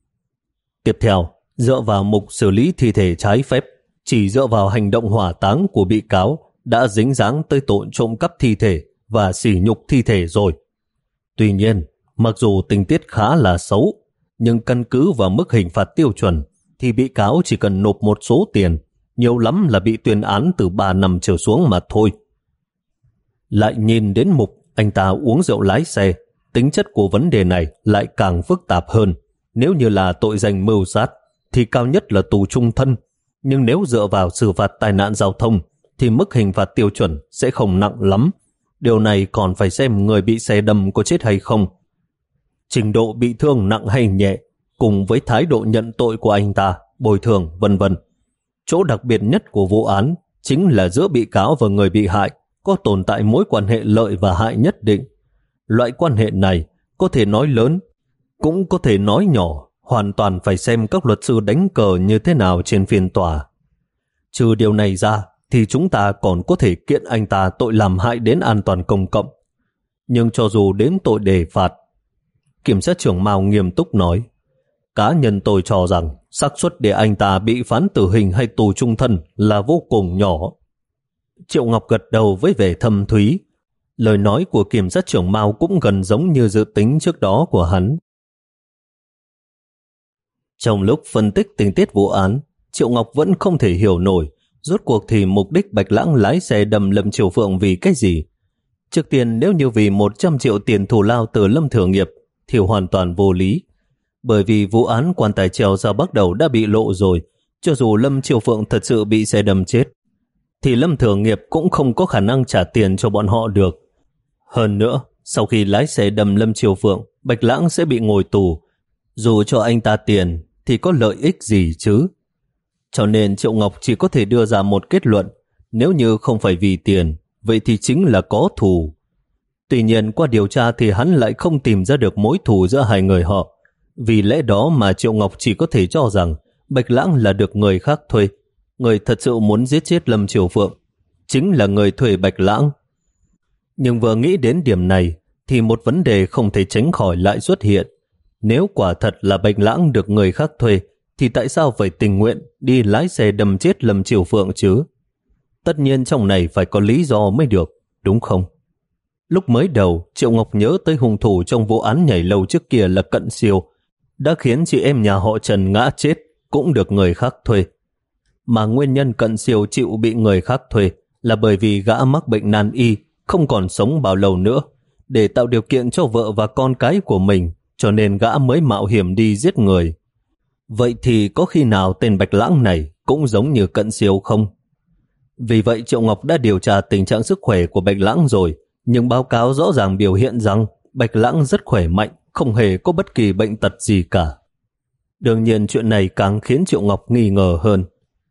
Tiếp theo, dựa vào mục xử lý thi thể trái phép, chỉ dựa vào hành động hỏa táng của bị cáo đã dính dáng tới tội trộm cắp thi thể và sỉ nhục thi thể rồi. Tuy nhiên, mặc dù tình tiết khá là xấu, nhưng căn cứ vào mức hình phạt tiêu chuẩn thì bị cáo chỉ cần nộp một số tiền, nhiều lắm là bị tuyên án từ ba năm trở xuống mà thôi. Lại nhìn đến mục anh ta uống rượu lái xe, tính chất của vấn đề này lại càng phức tạp hơn. Nếu như là tội danh mưu sát thì cao nhất là tù chung thân, nhưng nếu dựa vào xử phạt tai nạn giao thông thì mức hình phạt tiêu chuẩn sẽ không nặng lắm. Điều này còn phải xem người bị xe đâm có chết hay không, trình độ bị thương nặng hay nhẹ, cùng với thái độ nhận tội của anh ta, bồi thường, vân vân. Chỗ đặc biệt nhất của vụ án chính là giữa bị cáo và người bị hại có tồn tại mối quan hệ lợi và hại nhất định. Loại quan hệ này có thể nói lớn, cũng có thể nói nhỏ, hoàn toàn phải xem các luật sư đánh cờ như thế nào trên phiên tòa. Trừ điều này ra thì chúng ta còn có thể kiện anh ta tội làm hại đến an toàn công cộng. Nhưng cho dù đến tội đề phạt, kiểm sát trưởng Mao nghiêm túc nói, cá nhân tôi cho rằng xác suất để anh ta bị phán tử hình hay tù chung thân là vô cùng nhỏ. Triệu Ngọc gật đầu với vẻ thâm thúy. Lời nói của kiểm sát trưởng Mao cũng gần giống như dự tính trước đó của hắn. Trong lúc phân tích tình tiết vụ án, Triệu Ngọc vẫn không thể hiểu nổi rốt cuộc thì mục đích Bạch Lãng lái xe đâm Lâm Triều Phượng vì cái gì. Trước tiên, nếu như vì một trăm triệu tiền thù lao từ Lâm Thường Nghiệp thì hoàn toàn vô lý. Bởi vì vụ án quan tài treo ra bắt đầu đã bị lộ rồi, cho dù Lâm Triều Phượng thật sự bị xe đâm chết, thì Lâm Thường Nghiệp cũng không có khả năng trả tiền cho bọn họ được. Hơn nữa, sau khi lái xe đâm Lâm Triều Phượng, Bạch Lãng sẽ bị ngồi tù. Dù cho anh ta tiền thì có lợi ích gì chứ? Cho nên Triệu Ngọc chỉ có thể đưa ra một kết luận, nếu như không phải vì tiền, vậy thì chính là có thù. Tuy nhiên qua điều tra thì hắn lại không tìm ra được mối thù giữa hai người họ. Vì lẽ đó mà Triệu Ngọc chỉ có thể cho rằng Bạch Lãng là được người khác thuê. Người thật sự muốn giết chết Lâm Triều Phượng chính là người thuê Bạch Lãng. Nhưng vừa nghĩ đến điểm này thì một vấn đề không thể tránh khỏi lại xuất hiện. Nếu quả thật là Bạch Lãng được người khác thuê thì tại sao phải tình nguyện đi lái xe đâm chết Lâm Triều Phượng chứ? Tất nhiên trong này phải có lý do mới được, đúng không? Lúc mới đầu, Triệu Ngọc nhớ tới hung thủ trong vụ án nhảy lầu trước kia là Cận Siêu, đã khiến chị em nhà họ Trần ngã chết cũng được người khác thuê. Mà nguyên nhân Cận Siêu chịu bị người khác thuê là bởi vì gã mắc bệnh nan y, không còn sống bao lâu nữa. Để tạo điều kiện cho vợ và con cái của mình, cho nên gã mới mạo hiểm đi giết người. Vậy thì có khi nào tên Bạch Lãng này cũng giống như Cận Siêu không? Vì vậy Triệu Ngọc đã điều tra tình trạng sức khỏe của Bạch Lãng rồi, nhưng báo cáo rõ ràng biểu hiện rằng Bạch Lãng rất khỏe mạnh, không hề có bất kỳ bệnh tật gì cả. Đương nhiên chuyện này càng khiến Triệu Ngọc nghi ngờ hơn.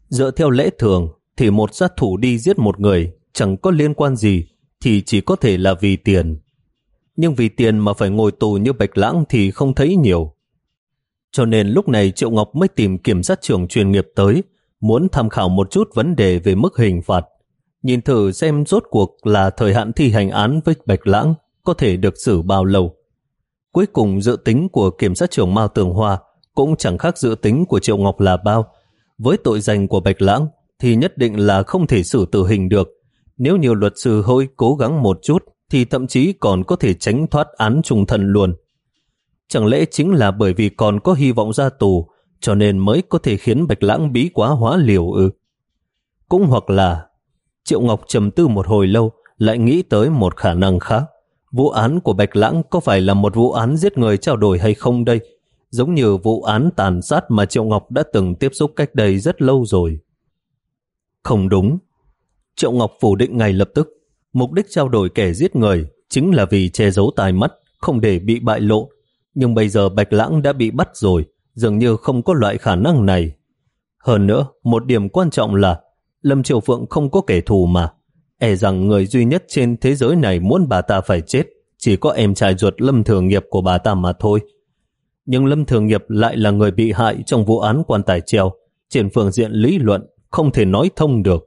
Dựa theo lẽ thường thì một sát thủ đi giết một người chẳng có liên quan gì thì chỉ có thể là vì tiền. Nhưng vì tiền mà phải ngồi tù như Bạch Lãng thì không thấy nhiều. Cho nên lúc này Triệu Ngọc mới tìm kiểm sát trưởng chuyên nghiệp tới, muốn tham khảo một chút vấn đề về mức hình phạt. Nhìn thử xem rốt cuộc là thời hạn thi hành án với Bạch Lãng có thể được xử bao lâu. Cuối cùng dự tính của kiểm sát trưởng Mao Tường Hoa cũng chẳng khác dự tính của Triệu Ngọc là bao. Với tội danh của Bạch Lãng thì nhất định là không thể xử tử hình được. Nếu nhiều luật sư hơi cố gắng một chút thì thậm chí còn có thể tránh thoát án chung thân luôn. Chẳng lẽ chính là bởi vì còn có hy vọng ra tù cho nên mới có thể khiến Bạch Lãng bí quá hóa liều ư? Cũng hoặc là Triệu Ngọc trầm tư một hồi lâu lại nghĩ tới một khả năng khác. Vụ án của Bạch Lãng có phải là một vụ án giết người trao đổi hay không đây? Giống như vụ án tàn sát mà Triệu Ngọc đã từng tiếp xúc cách đây rất lâu rồi. Không đúng. Triệu Ngọc phủ định ngay lập tức. Mục đích trao đổi kẻ giết người chính là vì che giấu tai mắt, không để bị bại lộ. Nhưng bây giờ Bạch Lãng đã bị bắt rồi, dường như không có loại khả năng này. Hơn nữa, một điểm quan trọng là Lâm Triều Phượng không có kẻ thù mà. E rằng người duy nhất trên thế giới này muốn bà ta phải chết chỉ có em trai ruột Lâm Thường Nghiệp của bà ta mà thôi. Nhưng Lâm Thường Nghiệp lại là người bị hại trong vụ án quan tài treo. Trên phương diện lý luận không thể nói thông được.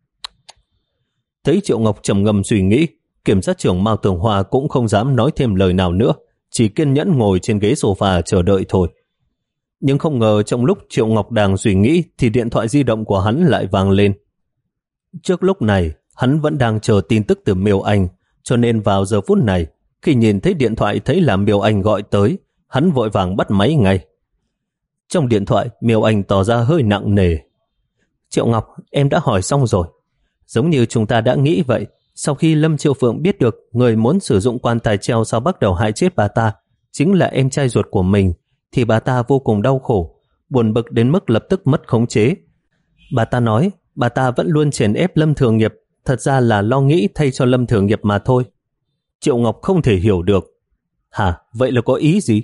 Thấy Triệu Ngọc trầm ngâm suy nghĩ, kiểm sát trưởng Mao Tường Hoa cũng không dám nói thêm lời nào nữa, chỉ kiên nhẫn ngồi trên ghế sofa chờ đợi thôi. Nhưng không ngờ trong lúc Triệu Ngọc đang suy nghĩ thì điện thoại di động của hắn lại vang lên. Trước lúc này, hắn vẫn đang chờ tin tức từ Miêu Anh, cho nên vào giờ phút này, khi nhìn thấy điện thoại thấy là Miêu Anh gọi tới, hắn vội vàng bắt máy ngay. Trong điện thoại, Miêu Anh tỏ ra hơi nặng nề. Triệu Ngọc, em đã hỏi xong rồi. Giống như chúng ta đã nghĩ vậy, sau khi Lâm Chiêu Phượng biết được người muốn sử dụng quan tài treo sau bắt đầu hại chết bà ta chính là em trai ruột của mình, thì bà ta vô cùng đau khổ, buồn bực đến mức lập tức mất khống chế. Bà ta nói bà ta vẫn luôn chèn ép Lâm Thường Nghiệp, thật ra là lo nghĩ thay cho Lâm Thường Nghiệp mà thôi. Triệu Ngọc không thể hiểu được. Hả? Vậy là có ý gì?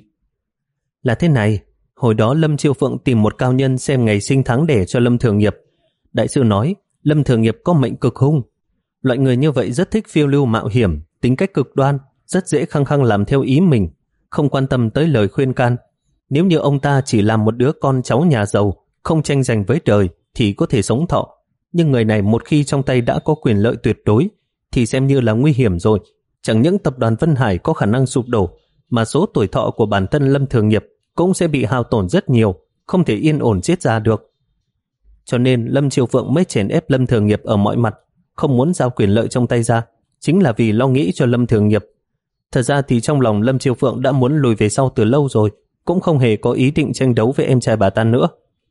Là thế này, hồi đó Lâm Chiêu Phượng tìm một cao nhân xem ngày sinh tháng đẻ cho Lâm Thường Nghiệp. Đại sư nói Lâm Thường Nghiệp có mệnh cực hung. Loại người như vậy rất thích phiêu lưu mạo hiểm, tính cách cực đoan, rất dễ khăng khăng làm theo ý mình, không quan tâm tới lời khuyên can. Nếu như ông ta chỉ làm một đứa con cháu nhà giàu, không tranh giành với đời thì có thể sống thọ. Nhưng người này một khi trong tay đã có quyền lợi tuyệt đối thì xem như là nguy hiểm rồi. Chẳng những tập đoàn Vân Hải có khả năng sụp đổ, mà số tuổi thọ của bản thân Lâm Thường Nghiệp cũng sẽ bị hao tổn rất nhiều, không thể yên ổn chết ra được. Cho nên Lâm Chiêu Phượng mới chèn ép Lâm Thường Nghiệp ở mọi mặt, không muốn giao quyền lợi trong tay ra, chính là vì lo nghĩ cho Lâm Thường Nghiệp. Thật ra thì trong lòng Lâm Chiêu Phượng đã muốn lùi về sau từ lâu rồi, cũng không hề có ý định tranh đấu với em trai bà ta nữa.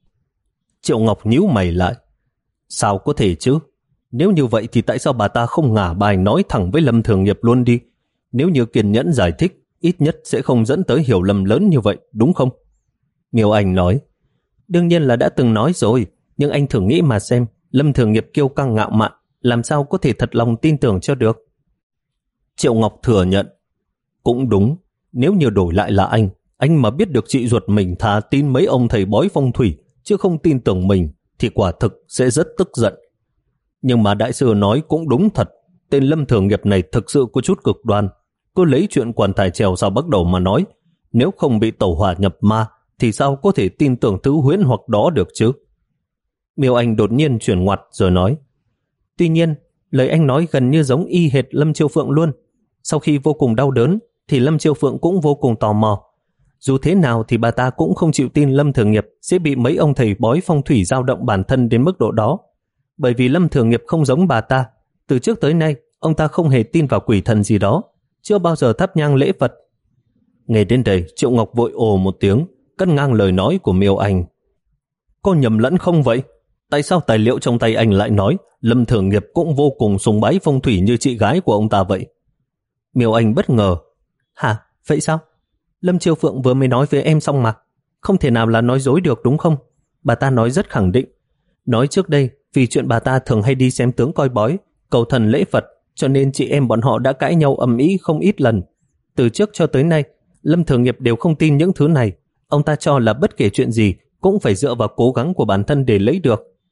Triệu Ngọc nhíu mày lại. Sao có thể chứ? Nếu như vậy thì tại sao bà ta không ngả bài nói thẳng với Lâm Thường Nghiệp luôn đi? Nếu như kiên nhẫn giải thích, ít nhất sẽ không dẫn tới hiểu lầm lớn như vậy, đúng không? Miêu Anh nói, đương nhiên là đã từng nói rồi, nhưng anh thử nghĩ mà xem, Lâm Thường Nghiệp kiêu căng ngạo mạn, làm sao có thể thật lòng tin tưởng cho được? Triệu Ngọc thừa nhận, cũng đúng, nếu như đổi lại là anh, anh mà biết được chị ruột mình thà tin mấy ông thầy bói phong thủy, chứ không tin tưởng mình, thì quả thực sẽ rất tức giận. Nhưng mà đại sư nói cũng đúng thật, tên Lâm Thường Nghiệp này thực sự có chút cực đoan. Cứ lấy chuyện quan tài treo sao bắt đầu mà nói, nếu không bị tẩu hỏa nhập ma, thì sao có thể tin tưởng thứ huyễn hoặc đó được chứ? Miêu Anh đột nhiên chuyển ngoặt rồi nói, tuy nhiên, lời anh nói gần như giống y hệt Lâm Chiêu Phượng luôn. Sau khi vô cùng đau đớn, thì Lâm Chiêu Phượng cũng vô cùng tò mò. Dù thế nào thì bà ta cũng không chịu tin Lâm Thường Nghiệp sẽ bị mấy ông thầy bói phong thủy dao động bản thân đến mức độ đó. Bởi vì Lâm Thường Nghiệp không giống bà ta. Từ trước tới nay, ông ta không hề tin vào quỷ thần gì đó, chưa bao giờ thắp nhang lễ Phật. Nghe đến đây, Triệu Ngọc vội ồ một tiếng, cắt ngang lời nói của Miêu Anh. Có nhầm lẫn không vậy? Tại sao tài liệu trong tay anh lại nói Lâm Thường Nghiệp cũng vô cùng sùng bái phong thủy như chị gái của ông ta vậy? Miêu Anh bất ngờ. Hả? Vậy sao? Lâm Chiêu Phượng vừa mới nói với em xong mà. Không thể nào là nói dối được đúng không? Bà ta nói rất khẳng định. Nói trước đây, vì chuyện bà ta thường hay đi xem tướng coi bói, cầu thần lễ Phật, cho nên chị em bọn họ đã cãi nhau ầm ĩ không ít lần. Từ trước cho tới nay, Lâm Thường Nghiệp đều không tin những thứ này. Ông ta cho là bất kể chuyện gì cũng phải dựa vào cố gắng của bản thân để lấy được.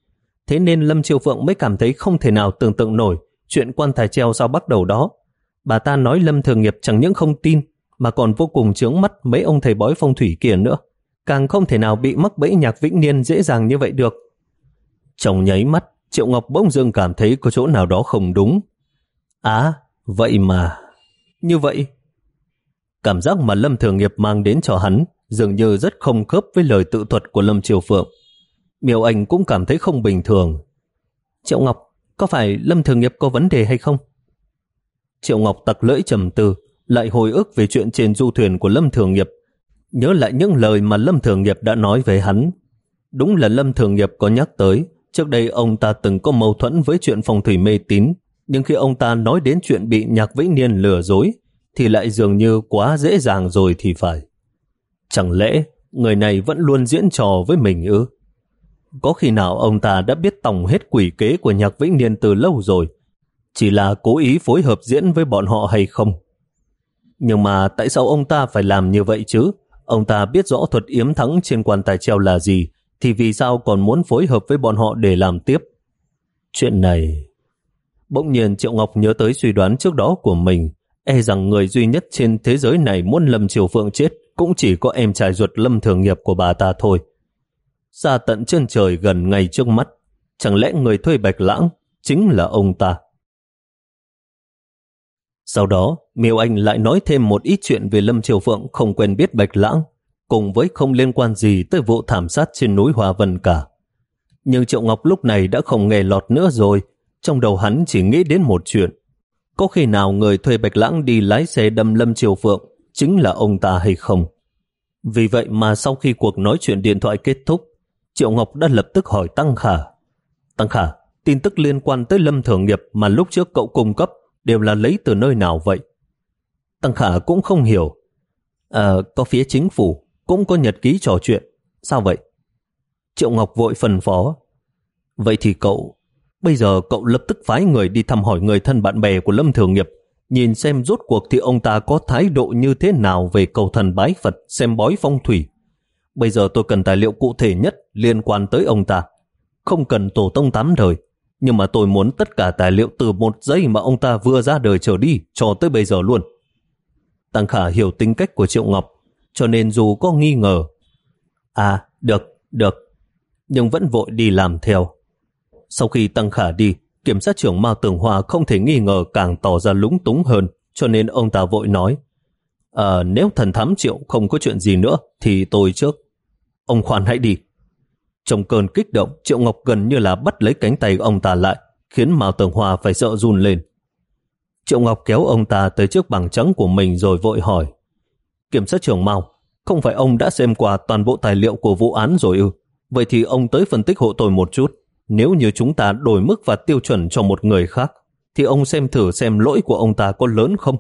Thế nên Lâm Chiêu Phượng mới cảm thấy không thể nào tưởng tượng nổi chuyện quan tài treo sao bắt đầu đó. Bà ta nói Lâm Thường Nghiệp chẳng những không tin mà còn vô cùng chướng mắt mấy ông thầy bói phong thủy kia nữa. Càng không thể nào bị mắc bẫy Nhạc Vĩnh Niên dễ dàng như vậy được. Trong nháy mắt, Triệu Ngọc bỗng dưng cảm thấy có chỗ nào đó không đúng. À, vậy mà... Như vậy... Cảm giác mà Lâm Thường Nghiệp mang đến cho hắn dường như rất không khớp với lời tự thuật của Lâm Chiêu Phượng. Miêu Anh cũng cảm thấy không bình thường. Triệu Ngọc, có phải Lâm Thường Nghiệp có vấn đề hay không? Triệu Ngọc tặc lưỡi trầm tư, lại hồi ức về chuyện trên du thuyền của Lâm Thường Nghiệp, nhớ lại những lời mà Lâm Thường Nghiệp đã nói về hắn. Đúng là Lâm Thường Nghiệp có nhắc tới, trước đây ông ta từng có mâu thuẫn với chuyện phong thủy mê tín, nhưng khi ông ta nói đến chuyện bị Nhạc Vĩnh Niên lừa dối, thì lại dường như quá dễ dàng rồi thì phải. Chẳng lẽ người này vẫn luôn diễn trò với mình ư? Có khi nào ông ta đã biết tòng hết quỷ kế của Nhạc Vĩnh Niên từ lâu rồi, chỉ là cố ý phối hợp diễn với bọn họ hay không? Nhưng mà tại sao ông ta phải làm như vậy chứ? Ông ta biết rõ thuật yếm thắng trên quan tài treo là gì, thì vì sao còn muốn phối hợp với bọn họ để làm tiếp? Chuyện này... Bỗng nhiên Triệu Ngọc nhớ tới suy đoán trước đó của mình, e rằng người duy nhất trên thế giới này muốn Lâm Chiêu Phượng chết cũng chỉ có em trai ruột Lâm Thường Nghiệp của bà ta thôi. Ra tận chân trời gần ngay trước mắt, chẳng lẽ người thuê Bạch Lãng chính là ông ta? Sau đó, Miêu Anh lại nói thêm một ít chuyện về Lâm Chiêu Phượng không quen biết Bạch Lãng, cùng với không liên quan gì tới vụ thảm sát trên núi Hoa Vân cả. Nhưng Triệu Ngọc lúc này đã không nghe lọt nữa rồi, trong đầu hắn chỉ nghĩ đến một chuyện. Có khi nào người thuê Bạch Lãng đi lái xe đâm Lâm Chiêu Phượng chính là ông ta hay không? Vì vậy mà sau khi cuộc nói chuyện điện thoại kết thúc, Triệu Ngọc đã lập tức hỏi Tăng Khả. Tăng Khả, tin tức liên quan tới Lâm Thường Nghiệp mà lúc trước cậu cung cấp đều là lấy từ nơi nào vậy? Tăng Khả cũng không hiểu. À, có phía chính phủ, cũng có nhật ký trò chuyện. Sao vậy? Triệu Ngọc vội phân phó. Vậy thì cậu, bây giờ cậu lập tức phái người đi thăm hỏi người thân bạn bè của Lâm Thường Nghiệp, nhìn xem rốt cuộc thì ông ta có thái độ như thế nào về cầu thần bái Phật, xem bói phong thủy. Bây giờ tôi cần tài liệu cụ thể nhất liên quan tới ông ta. Không cần tổ tông tám đời, nhưng mà tôi muốn tất cả tài liệu từ một giây mà ông ta vừa ra đời trở đi cho tới bây giờ luôn. Tăng Khả hiểu tính cách của Triệu Ngọc, cho nên dù có nghi ngờ, à, được, được, nhưng vẫn vội đi làm theo. Sau khi Tăng Khả đi, kiểm sát trưởng Mao Tường Hòa không thể nghi ngờ càng tỏ ra lúng túng hơn, cho nên ông ta vội nói, à, nếu thần thám Triệu không có chuyện gì nữa thì tôi trước. Ông khoan hãy đi. Trong cơn kích động, Triệu Ngọc gần như là bắt lấy cánh tay ông ta lại, khiến Mao Tường Hòa phải sợ run lên. Triệu Ngọc kéo ông ta tới trước bảng trắng của mình rồi vội hỏi, kiểm sát trưởng Mao, không phải ông đã xem qua toàn bộ tài liệu của vụ án rồi ư? Vậy thì ông tới phân tích hộ tôi một chút. Nếu như chúng ta đổi mức và tiêu chuẩn cho một người khác, thì ông xem thử xem lỗi của ông ta có lớn không?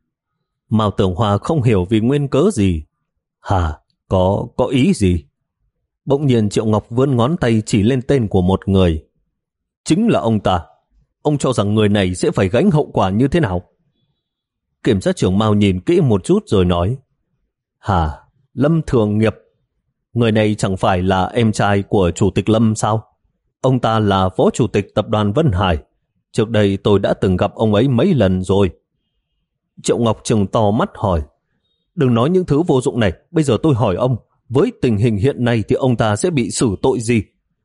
Mao Tường Hòa không hiểu vì nguyên cớ gì. Hả? Có, có ý gì? Bỗng nhiên Triệu Ngọc vươn ngón tay chỉ lên tên của một người. Chính là ông ta. Ông cho rằng người này sẽ phải gánh hậu quả như thế nào? Kiểm sát trưởng Mao nhìn kỹ một chút rồi nói, hả? Lâm Thường Nghiệp. Người này chẳng phải là em trai của Chủ tịch Lâm sao? Ông ta là phó chủ tịch tập đoàn Vân Hải. Trước đây tôi đã từng gặp ông ấy mấy lần rồi. Triệu Ngọc trừng to mắt hỏi, đừng nói những thứ vô dụng này, bây giờ tôi hỏi ông, với tình hình hiện nay thì ông ta sẽ bị xử tội gì?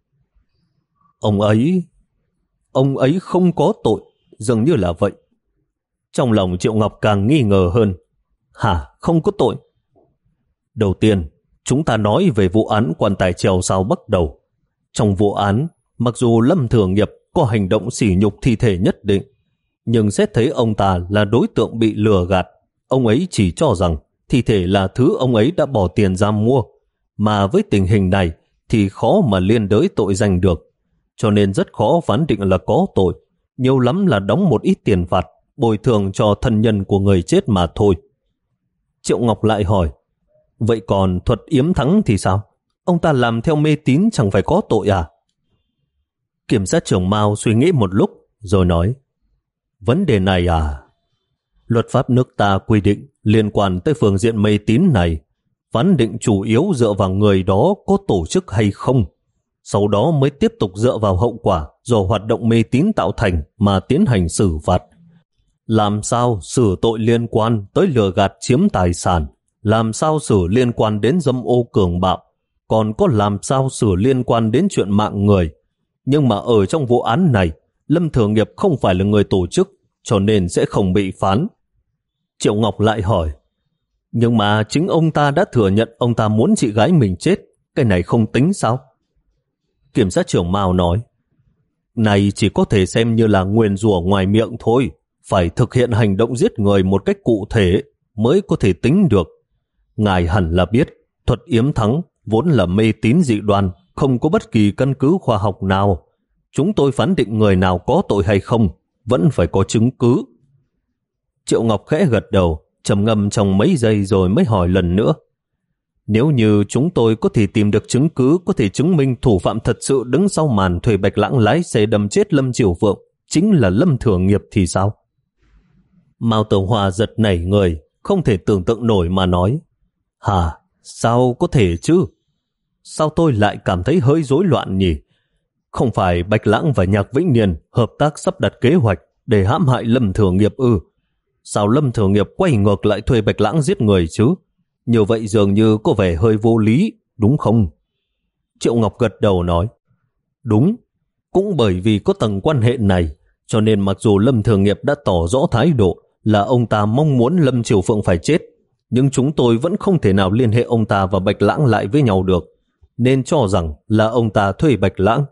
Ông ấy... Ông ấy không có tội, dường như là vậy. Trong lòng Triệu Ngọc càng nghi ngờ hơn. Hả? Không có tội? Đầu tiên, chúng ta nói về vụ án quan tài treo sao bắt đầu. Trong vụ án, mặc dù Lâm Thường Nghiệp có hành động sỉ nhục thi thể nhất định, nhưng xét thấy ông ta là đối tượng bị lừa gạt, ông ấy chỉ cho rằng thi thể là thứ ông ấy đã bỏ tiền ra mua, mà với tình hình này thì khó mà liên đới tội danh được, cho nên rất khó phán định là có tội, nhiều lắm là đóng một ít tiền phạt, bồi thường cho thân nhân của người chết mà thôi. Triệu Ngọc lại hỏi, vậy còn thuật yếm thắng thì sao? Ông ta làm theo mê tín chẳng phải có tội à? Kiểm sát trưởng Mao suy nghĩ một lúc rồi nói, vấn đề này à? Luật pháp nước ta quy định liên quan tới phương diện mê tín này, phán định chủ yếu dựa vào người đó có tổ chức hay không. sau đó mới tiếp tục dựa vào hậu quả do hoạt động mê tín tạo thành mà tiến hành xử phạt. Làm sao xử tội liên quan tới lừa gạt chiếm tài sản, làm sao xử liên quan đến dâm ô cường bạo, còn có làm sao xử liên quan đến chuyện mạng người. Nhưng mà ở trong vụ án này, Lâm Thừa Nghiệp không phải là người tổ chức, cho nên sẽ không bị phán. Triệu Ngọc lại hỏi, nhưng mà chính ông ta đã thừa nhận ông ta muốn chị gái mình chết, cái này không tính sao? Kiểm sát trưởng Mao nói, này chỉ có thể xem như là nguyền rủa ngoài miệng thôi, phải thực hiện hành động giết người một cách cụ thể mới có thể tính được. Ngài hẳn là biết, thuật yếm thắng vốn là mê tín dị đoan, không có bất kỳ căn cứ khoa học nào. Chúng tôi phán định người nào có tội hay không, vẫn phải có chứng cứ. Triệu Ngọc khẽ gật đầu, trầm ngâm trong mấy giây rồi mới hỏi lần nữa. Nếu như chúng tôi có thể tìm được chứng cứ có thể chứng minh thủ phạm thật sự đứng sau màn thuê Bạch Lãng lái xe đâm chết Lâm Triều Phượng chính là Lâm Thừa Nghiệp thì sao? Mao Tường Hòa giật nảy người, không thể tưởng tượng nổi mà nói. Hả? Sao có thể chứ? Sao tôi lại cảm thấy hơi rối loạn nhỉ? Không phải Bạch Lãng và Nhạc Vĩnh Niên hợp tác sắp đặt kế hoạch để hãm hại Lâm Thừa Nghiệp ư? Sao Lâm Thừa Nghiệp quay ngược lại thuê Bạch Lãng giết người chứ? Như vậy dường như có vẻ hơi vô lý, đúng không? Triệu Ngọc gật đầu nói, đúng, cũng bởi vì có tầng quan hệ này, cho nên mặc dù Lâm Thừa Nghiệp đã tỏ rõ thái độ là ông ta mong muốn Lâm Triều Phượng phải chết, nhưng chúng tôi vẫn không thể nào liên hệ ông ta và Bạch Lãng lại với nhau được, nên cho rằng là ông ta thuê Bạch Lãng.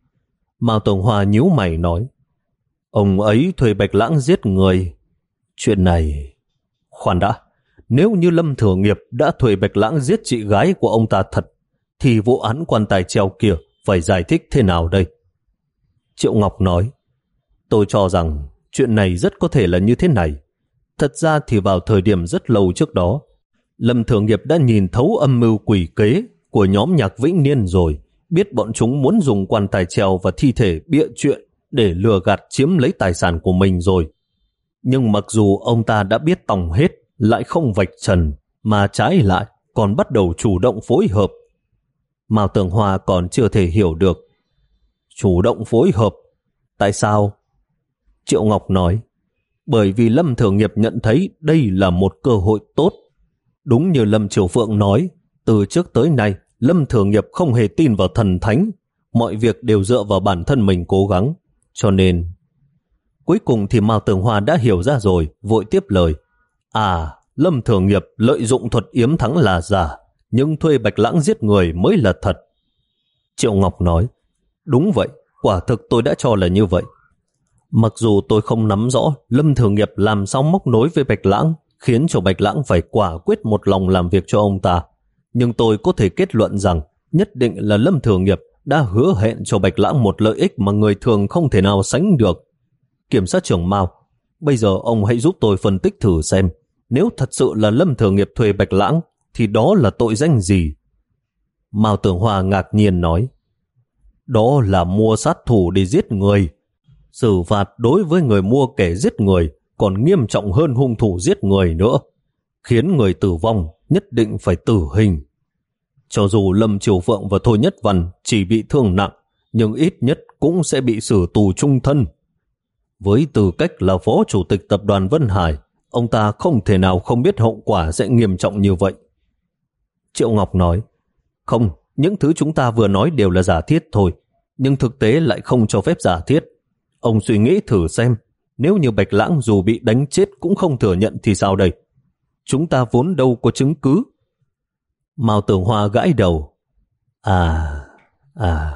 Mao Tường Hòa nhíu mày nói, ông ấy thuê Bạch Lãng giết người. Chuyện này... Khoan đã, nếu như Lâm Thừa Nghiệp đã thuê Bạch Lãng giết chị gái của ông ta thật, thì vụ án quan tài treo kia phải giải thích thế nào đây? Triệu Ngọc nói, tôi cho rằng chuyện này rất có thể là như thế này. Thật ra thì vào thời điểm rất lâu trước đó, Lâm Thừa Nghiệp đã nhìn thấu âm mưu quỷ kế của nhóm Nhạc Vĩnh Niên rồi, biết bọn chúng muốn dùng quan tài treo và thi thể bịa chuyện để lừa gạt chiếm lấy tài sản của mình rồi. Nhưng mặc dù ông ta đã biết tòng hết, lại không vạch trần, mà trái lại còn bắt đầu chủ động phối hợp. Mao Tường Hòa còn chưa thể hiểu được. Chủ động phối hợp? Tại sao? Triệu Ngọc nói, bởi vì Lâm Thừa Nghiệp nhận thấy đây là một cơ hội tốt. Đúng như Lâm Triều Phượng nói, từ trước tới nay, Lâm Thừa Nghiệp không hề tin vào thần thánh, mọi việc đều dựa vào bản thân mình cố gắng. Cho nên, cuối cùng thì Mao Tường Hòa đã hiểu ra rồi, vội tiếp lời. À, Lâm Thừa Nghiệp lợi dụng thuật yếm thắng là giả, nhưng thuê Bạch Lãng giết người mới là thật. Triệu Ngọc nói, đúng vậy, quả thực tôi đã cho là như vậy. Mặc dù tôi không nắm rõ Lâm Thừa Nghiệp làm sao móc nối với Bạch Lãng, khiến cho Bạch Lãng phải quả quyết một lòng làm việc cho ông ta, nhưng tôi có thể kết luận rằng nhất định là Lâm Thừa Nghiệp đã hứa hẹn cho Bạch Lãng một lợi ích mà người thường không thể nào sánh được. Kiểm sát trưởng Mao, bây giờ ông hãy giúp tôi phân tích thử xem, nếu thật sự là Lâm Thừa Nghiệp thuê Bạch Lãng, thì đó là tội danh gì? Mao Tường Hòa ngạc nhiên nói, đó là mua sát thủ để giết người. Xử phạt đối với người mua kẻ giết người còn nghiêm trọng hơn hung thủ giết người nữa, khiến người tử vong nhất định phải tử hình. Cho dù Lâm Triều Phượng và Thôi Nhất Văn chỉ bị thương nặng, nhưng ít nhất cũng sẽ bị xử tù trung thân. Với tư cách là phó chủ tịch tập đoàn Vân Hải, ông ta không thể nào không biết hậu quả sẽ nghiêm trọng như vậy. Triệu Ngọc nói, không, những thứ chúng ta vừa nói đều là giả thiết thôi, nhưng thực tế lại không cho phép giả thiết. Ông suy nghĩ thử xem, nếu như Bạch Lãng dù bị đánh chết cũng không thừa nhận thì sao đây? Chúng ta vốn đâu có chứng cứ. Mao Tường Hòa gãi đầu. À, à.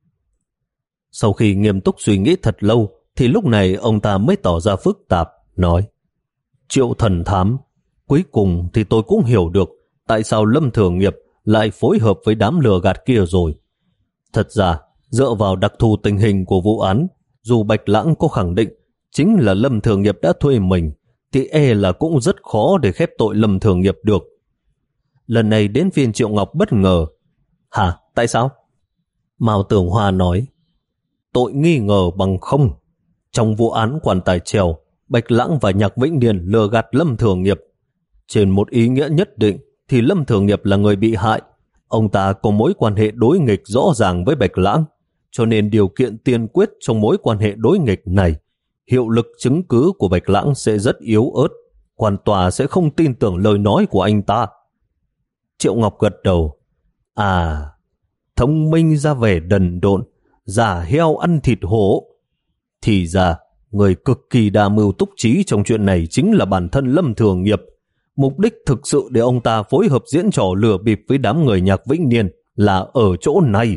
Sau khi nghiêm túc suy nghĩ thật lâu, thì lúc này ông ta mới tỏ ra phức tạp, nói, Triệu thần thám, cuối cùng thì tôi cũng hiểu được tại sao Lâm Thừa Nghiệp lại phối hợp với đám lừa gạt kia rồi. Thật ra, dựa vào đặc thù tình hình của vụ án, dù Bạch Lãng có khẳng định chính là Lâm Thừa Nghiệp đã thuê mình, thì e là cũng rất khó để khép tội Lâm Thừa Nghiệp được. Lần này đến phiên Triệu Ngọc bất ngờ. Hả? Tại sao? Mao Tường Hòa nói, tội nghi ngờ bằng không. Trong vụ án quan tài treo, Bạch Lãng và Nhạc Vĩnh Niên lừa gạt Lâm Thừa Nghiệp. Trên một ý nghĩa nhất định thì Lâm Thừa Nghiệp là người bị hại, ông ta có mối quan hệ đối nghịch rõ ràng với Bạch Lãng, cho nên điều kiện tiên quyết trong mối quan hệ đối nghịch này, hiệu lực chứng cứ của Bạch Lãng sẽ rất yếu ớt, quan tòa sẽ không tin tưởng lời nói của anh ta. Triệu Ngọc gật đầu. À, thông minh ra vẻ đần độn, giả heo ăn thịt hổ. Thì ra, người cực kỳ đa mưu túc trí trong chuyện này chính là bản thân Lâm Thường Nghiệp. Mục đích thực sự để ông ta phối hợp diễn trò lừa bịp với đám người Nhạc Vĩnh Niên là ở chỗ này.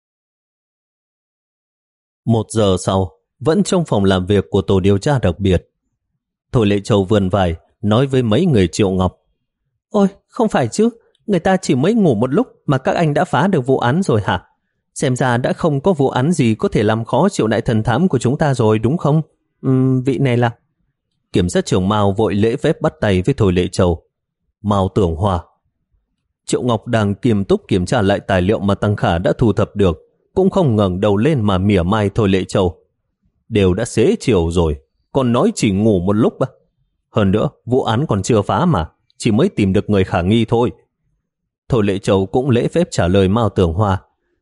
Một giờ sau, vẫn trong phòng làm việc của tổ điều tra đặc biệt, Thôi Lệ Châu vươn vai nói với mấy người Triệu Ngọc. Ôi, không phải chứ, người ta chỉ mới ngủ một lúc mà các anh đã phá được vụ án rồi hả? Xem ra đã không có vụ án gì có thể làm khó Triệu đại thần thám của chúng ta rồi đúng không? Uhm, vị này là... Kiểm sát trưởng Mao vội lễ phép bắt tay với Thôi Lệ Châu. Mao Tưởng Hòa. Triệu Ngọc đang nghiêm túc kiểm tra lại tài liệu mà Tăng Khả đã thu thập được, cũng không ngẩng đầu lên mà mỉa mai Thôi Lệ Châu. Đều đã xế chiều rồi, còn nói chỉ ngủ một lúc à? Hơn nữa, vụ án còn chưa phá mà, chỉ mới tìm được người khả nghi thôi. Thôi Lệ Châu cũng lễ phép trả lời Mao Tưởng Hòa.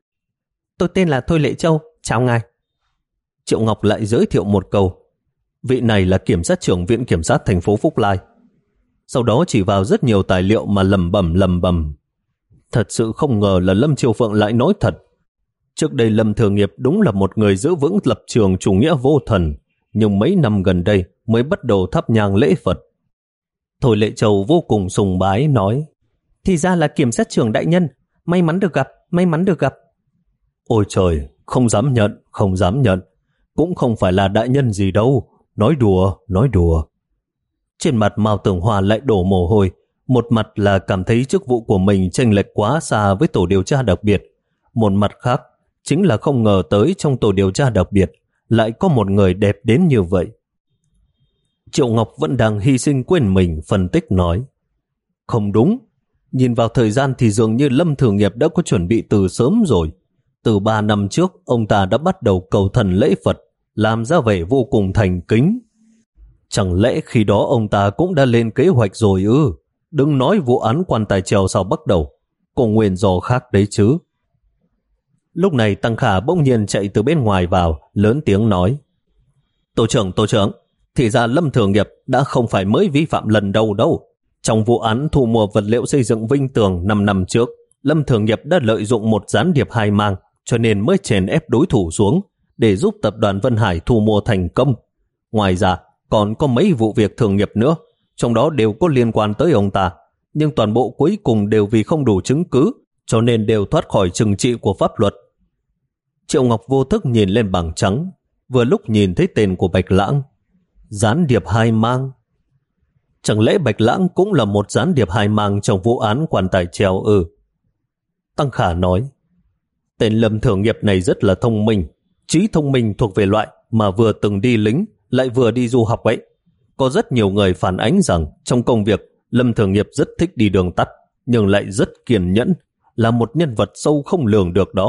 Tôi tên là Thôi Lệ Châu, chào ngài. Triệu Ngọc lại giới thiệu một câu. Vị này là kiểm sát trưởng Viện Kiểm sát thành phố Phúc Lai. Sau đó chỉ vào rất nhiều tài liệu mà lầm bầm lầm bầm. Thật sự không ngờ là Lâm Chiêu Phượng lại nói thật. Trước đây Lâm Thường Nghiệp đúng là một người giữ vững lập trường chủ nghĩa vô thần, nhưng mấy năm gần đây mới bắt đầu thắp nhang lễ Phật. Thôi Lệ Châu vô cùng sùng bái nói, thì ra là kiểm sát trưởng đại nhân, may mắn được gặp, may mắn được gặp. Ôi trời, không dám nhận, không dám nhận, cũng không phải là đại nhân gì đâu, nói đùa, nói đùa. Trên mặt Mao Tưởng Hòa lại đổ mồ hôi, một mặt là cảm thấy chức vụ của mình chênh lệch quá xa với tổ điều tra đặc biệt, một mặt khác chính là không ngờ tới trong tổ điều tra đặc biệt lại có một người đẹp đến như vậy. Triệu Ngọc vẫn đang hy sinh quên mình phân tích nói, không đúng, nhìn vào thời gian thì dường như Lâm Thường Nghiệp đã có chuẩn bị từ sớm rồi. Từ ba năm trước, ông ta đã bắt đầu cầu thần lễ Phật, làm ra vẻ vô cùng thành kính. Chẳng lẽ khi đó ông ta cũng đã lên kế hoạch rồi ư? Đừng nói vụ án quan tài treo sao bắt đầu, có nguyên do khác đấy chứ. Lúc này Tăng Khả bỗng nhiên chạy từ bên ngoài vào, lớn tiếng nói, Tổ trưởng, tổ trưởng, thì ra Lâm Thường Nghiệp đã không phải mới vi phạm lần đầu đâu. Trong vụ án thu mua vật liệu xây dựng Vinh Tường năm năm trước, Lâm Thường Nghiệp đã lợi dụng một gián điệp hai mang, cho nên mới chèn ép đối thủ xuống để giúp tập đoàn Vân Hải thu mua thành công. Ngoài ra, còn có mấy vụ việc Thường Nghiệp nữa, trong đó đều có liên quan tới ông ta, nhưng toàn bộ cuối cùng đều vì không đủ chứng cứ, cho nên đều thoát khỏi trừng trị của pháp luật. Triệu Ngọc vô thức nhìn lên bảng trắng, vừa lúc nhìn thấy tên của Bạch Lãng. Gián điệp hai mang. Chẳng lẽ Bạch Lãng cũng là một gián điệp hai mang trong vụ án quan tài treo ư? Tăng Khả nói, tên Lâm Thường Nghiệp này rất là thông minh, trí thông minh thuộc về loại mà vừa từng đi lính lại vừa đi du học ấy. Có rất nhiều người phản ánh rằng trong công việc Lâm Thường Nghiệp rất thích đi đường tắt, nhưng lại rất kiên nhẫn, là một nhân vật sâu không lường được đó.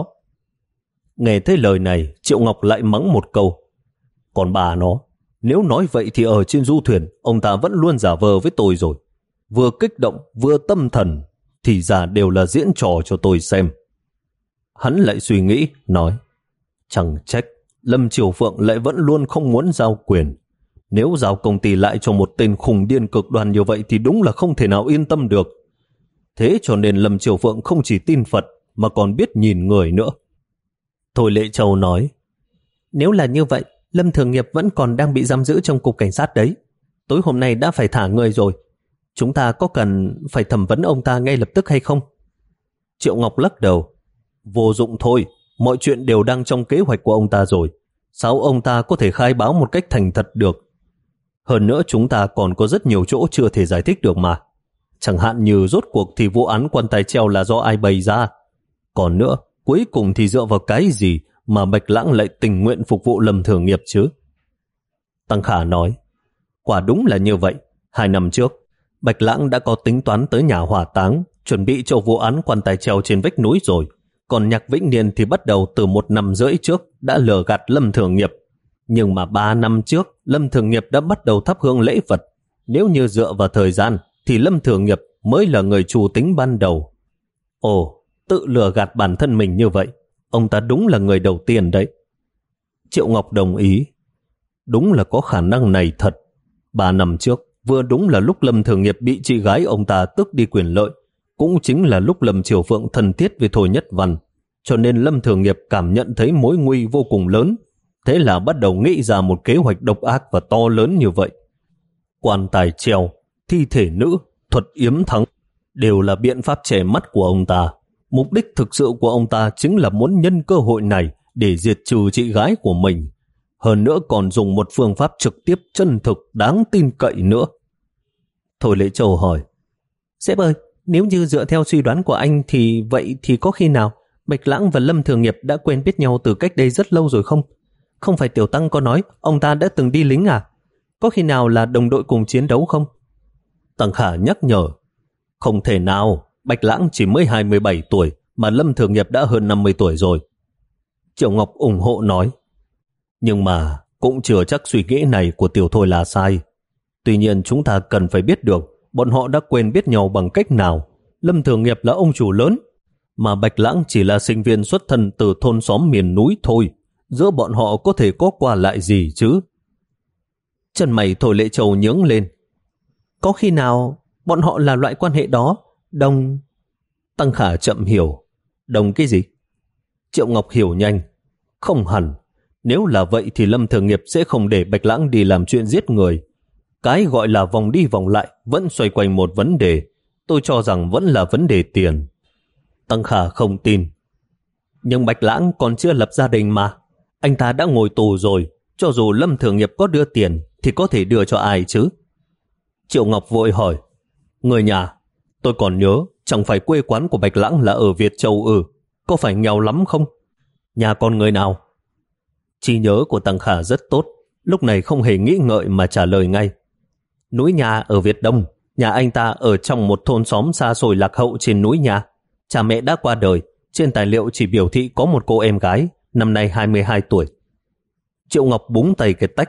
Nghe thấy lời này, Triệu Ngọc lại mắng một câu, còn bà nó, nếu nói vậy thì ở trên du thuyền ông ta vẫn luôn giả vờ với tôi rồi, vừa kích động vừa tâm thần, thì ra đều là diễn trò cho tôi xem. Hắn lại suy nghĩ, nói, chẳng trách Lâm Triều Phượng lại vẫn luôn không muốn giao quyền. Nếu giao công ty lại cho một tên khùng điên cực đoan như vậy thì đúng là không thể nào yên tâm được. Thế cho nên Lâm Triều Phượng không chỉ tin Phật mà còn biết nhìn người nữa. Thôi Lệ Châu nói, nếu là như vậy, Lâm Thường Nghiệp vẫn còn đang bị giam giữ trong cục cảnh sát đấy. Tối hôm nay đã phải thả người rồi. Chúng ta có cần phải thẩm vấn ông ta ngay lập tức hay không? Triệu Ngọc lắc đầu, vô dụng thôi, mọi chuyện đều đang trong kế hoạch của ông ta rồi. Sao ông ta có thể khai báo một cách thành thật được? Hơn nữa chúng ta còn có rất nhiều chỗ chưa thể giải thích được mà. Chẳng hạn như rốt cuộc thì vụ án quan tài treo là do ai bày ra. Còn nữa, cuối cùng thì dựa vào cái gì mà Bạch Lãng lại tình nguyện phục vụ Lâm Thường Nghiệp chứ? Tăng Khả nói, quả đúng là như vậy. Hai năm trước, Bạch Lãng đã có tính toán tới nhà hỏa táng, chuẩn bị cho vụ án quan tài treo trên vách núi rồi. Còn Nhạc Vĩnh Niên thì bắt đầu từ một năm rưỡi trước đã lừa gạt Lâm Thường Nghiệp. Nhưng mà ba năm trước, Lâm Thường Nghiệp đã bắt đầu thắp hương lễ Phật. Nếu như dựa vào thời gian, thì Lâm Thường Nghiệp mới là người chủ tính ban đầu. Ồ, tự lừa gạt bản thân mình như vậy. Ông ta đúng là người đầu tiên đấy. Triệu Ngọc đồng ý. Đúng là có khả năng này thật. Ba năm trước, vừa đúng là lúc Lâm Thường Nghiệp bị chị gái ông ta tước đi quyền lợi, cũng chính là lúc Lâm Triều Phượng thân thiết với Thôi Nhất Văn, cho nên Lâm Thường Nghiệp cảm nhận thấy mối nguy vô cùng lớn, thế là bắt đầu nghĩ ra một kế hoạch độc ác và to lớn như vậy. Quan tài treo, thi thể nữ, thuật yếm thắng đều là biện pháp che mắt của ông ta. Mục đích thực sự của ông ta chính là muốn nhân cơ hội này để diệt trừ chị gái của mình. Hơn nữa còn dùng một phương pháp trực tiếp chân thực đáng tin cậy nữa. Thôi Lệ Châu hỏi, sếp ơi, nếu như dựa theo suy đoán của anh thì vậy thì có khi nào Bạch Lãng và Lâm Thường Nghiệp đã quen biết nhau từ cách đây rất lâu rồi không? Không phải Tiểu Tăng có nói ông ta đã từng đi lính à? Có khi nào là đồng đội cùng chiến đấu không? Tăng Khả nhắc nhở, không thể nào, Bạch Lãng chỉ mới hai mươi bảy tuổi mà Lâm Thường Nghiệp đã hơn năm mươi tuổi rồi. Triệu Ngọc ủng hộ nói, nhưng mà cũng chưa chắc suy nghĩ này của Tiểu Thôi là sai. Tuy nhiên chúng ta cần phải biết được bọn họ đã quen biết nhau bằng cách nào. Lâm Thường Nghiệp là ông chủ lớn, mà Bạch Lãng chỉ là sinh viên xuất thân từ thôn xóm miền núi thôi. Giữa bọn họ có thể có qua lại gì chứ? Chân mày Thôi Lệ Châu nhướng lên. Có khi nào bọn họ là loại quan hệ đó? Đồng... Tăng Khả chậm hiểu. Đồng cái gì? Triệu Ngọc hiểu nhanh. Không hẳn. Nếu là vậy thì Lâm Thường Nghiệp sẽ không để Bạch Lãng đi làm chuyện giết người. Cái gọi là vòng đi vòng lại vẫn xoay quanh một vấn đề. Tôi cho rằng vẫn là vấn đề tiền. Tăng Khả không tin. Nhưng Bạch Lãng còn chưa lập gia đình mà. Anh ta đã ngồi tù rồi. Cho dù Lâm Thường Nghiệp có đưa tiền thì có thể đưa cho ai chứ? Triệu Ngọc vội hỏi, người nhà, tôi còn nhớ chẳng phải quê quán của Bạch Lãng là ở Việt Châu ư? Có phải nghèo lắm không? Nhà con người nào? Trí nhớ của Tăng Khả rất tốt, lúc này không hề nghĩ ngợi mà trả lời ngay. Núi nhà ở Việt Đông, nhà anh ta ở trong một thôn xóm xa xôi lạc hậu trên núi nhà. Cha mẹ đã qua đời, trên tài liệu chỉ biểu thị có một cô em gái, năm nay hai mươi hai tuổi. Triệu Ngọc búng tay cái tách.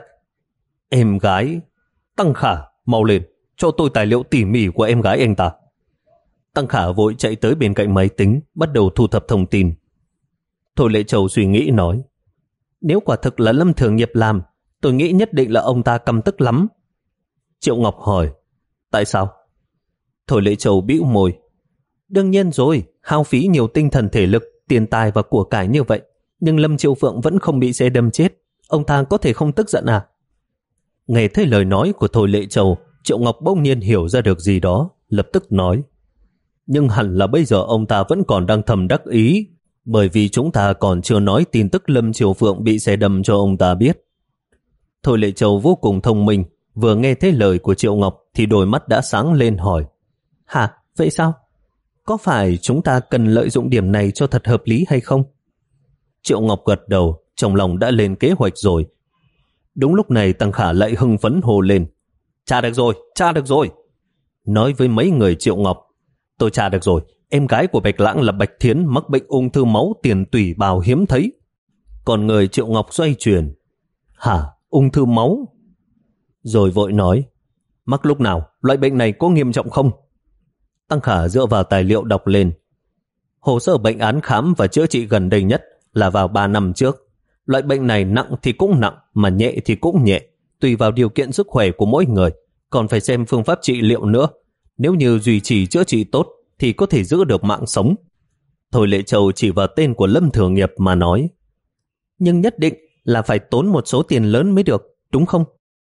Em gái? Tăng Khả, mau lên, cho tôi tài liệu tỉ mỉ của em gái anh ta. Tăng Khả vội chạy tới bên cạnh máy tính, bắt đầu thu thập thông tin. Thôi Lệ Châu suy nghĩ nói, nếu quả thực là Lâm Thường Nghiệp làm, tôi nghĩ nhất định là ông ta căm tức lắm. Triệu Ngọc hỏi, tại sao? Thôi Lệ Châu bĩu môi, đương nhiên rồi, hao phí nhiều tinh thần thể lực, tiền tài và của cải như vậy, nhưng Lâm Triệu Phượng vẫn không bị xe đâm chết, ông ta có thể không tức giận à? Nghe thấy lời nói của Thôi Lệ Châu, Triệu Ngọc bỗng nhiên hiểu ra được gì đó, lập tức nói, nhưng hẳn là bây giờ ông ta vẫn còn đang thầm đắc ý, bởi vì chúng ta còn chưa nói tin tức Lâm Triều Phượng bị xe đâm cho ông ta biết. Thôi Lệ Châu vô cùng thông minh, vừa nghe thấy lời của Triệu Ngọc thì đôi mắt đã sáng lên hỏi, hả, vậy sao? Có phải chúng ta cần lợi dụng điểm này cho thật hợp lý hay không? Triệu Ngọc gật đầu, trong lòng đã lên kế hoạch rồi. Đúng lúc này Tăng Khả lại hưng phấn hô lên, tra được rồi, tra được rồi. Nói với mấy người Triệu Ngọc, tôi tra được rồi, em gái của Bạch Lãng là Bạch Thiến mắc bệnh ung thư máu tiền tủy bào hiếm thấy. Còn người Triệu Ngọc xoay chuyển, hả, ung thư máu? Rồi vội nói, mắc lúc nào, loại bệnh này có nghiêm trọng không? Tăng Khả dựa vào tài liệu đọc lên, hồ sơ bệnh án khám và chữa trị gần đây nhất là vào ba năm trước. Loại bệnh này nặng thì cũng nặng, mà nhẹ thì cũng nhẹ, tùy vào điều kiện sức khỏe của mỗi người, còn phải xem phương pháp trị liệu nữa. Nếu như duy trì chữa trị tốt thì có thể giữ được mạng sống. Thôi Lệ Châu chỉ vào tên của Lâm Thường Nghiệp mà nói, nhưng nhất định là phải tốn một số tiền lớn mới được, đúng không?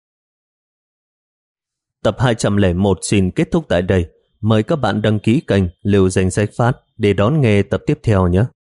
Tập hai trăm lẻ một xin kết thúc tại đây. Mời các bạn đăng ký kênh Lưu Danh Sách Phát để đón nghe tập tiếp theo nhé.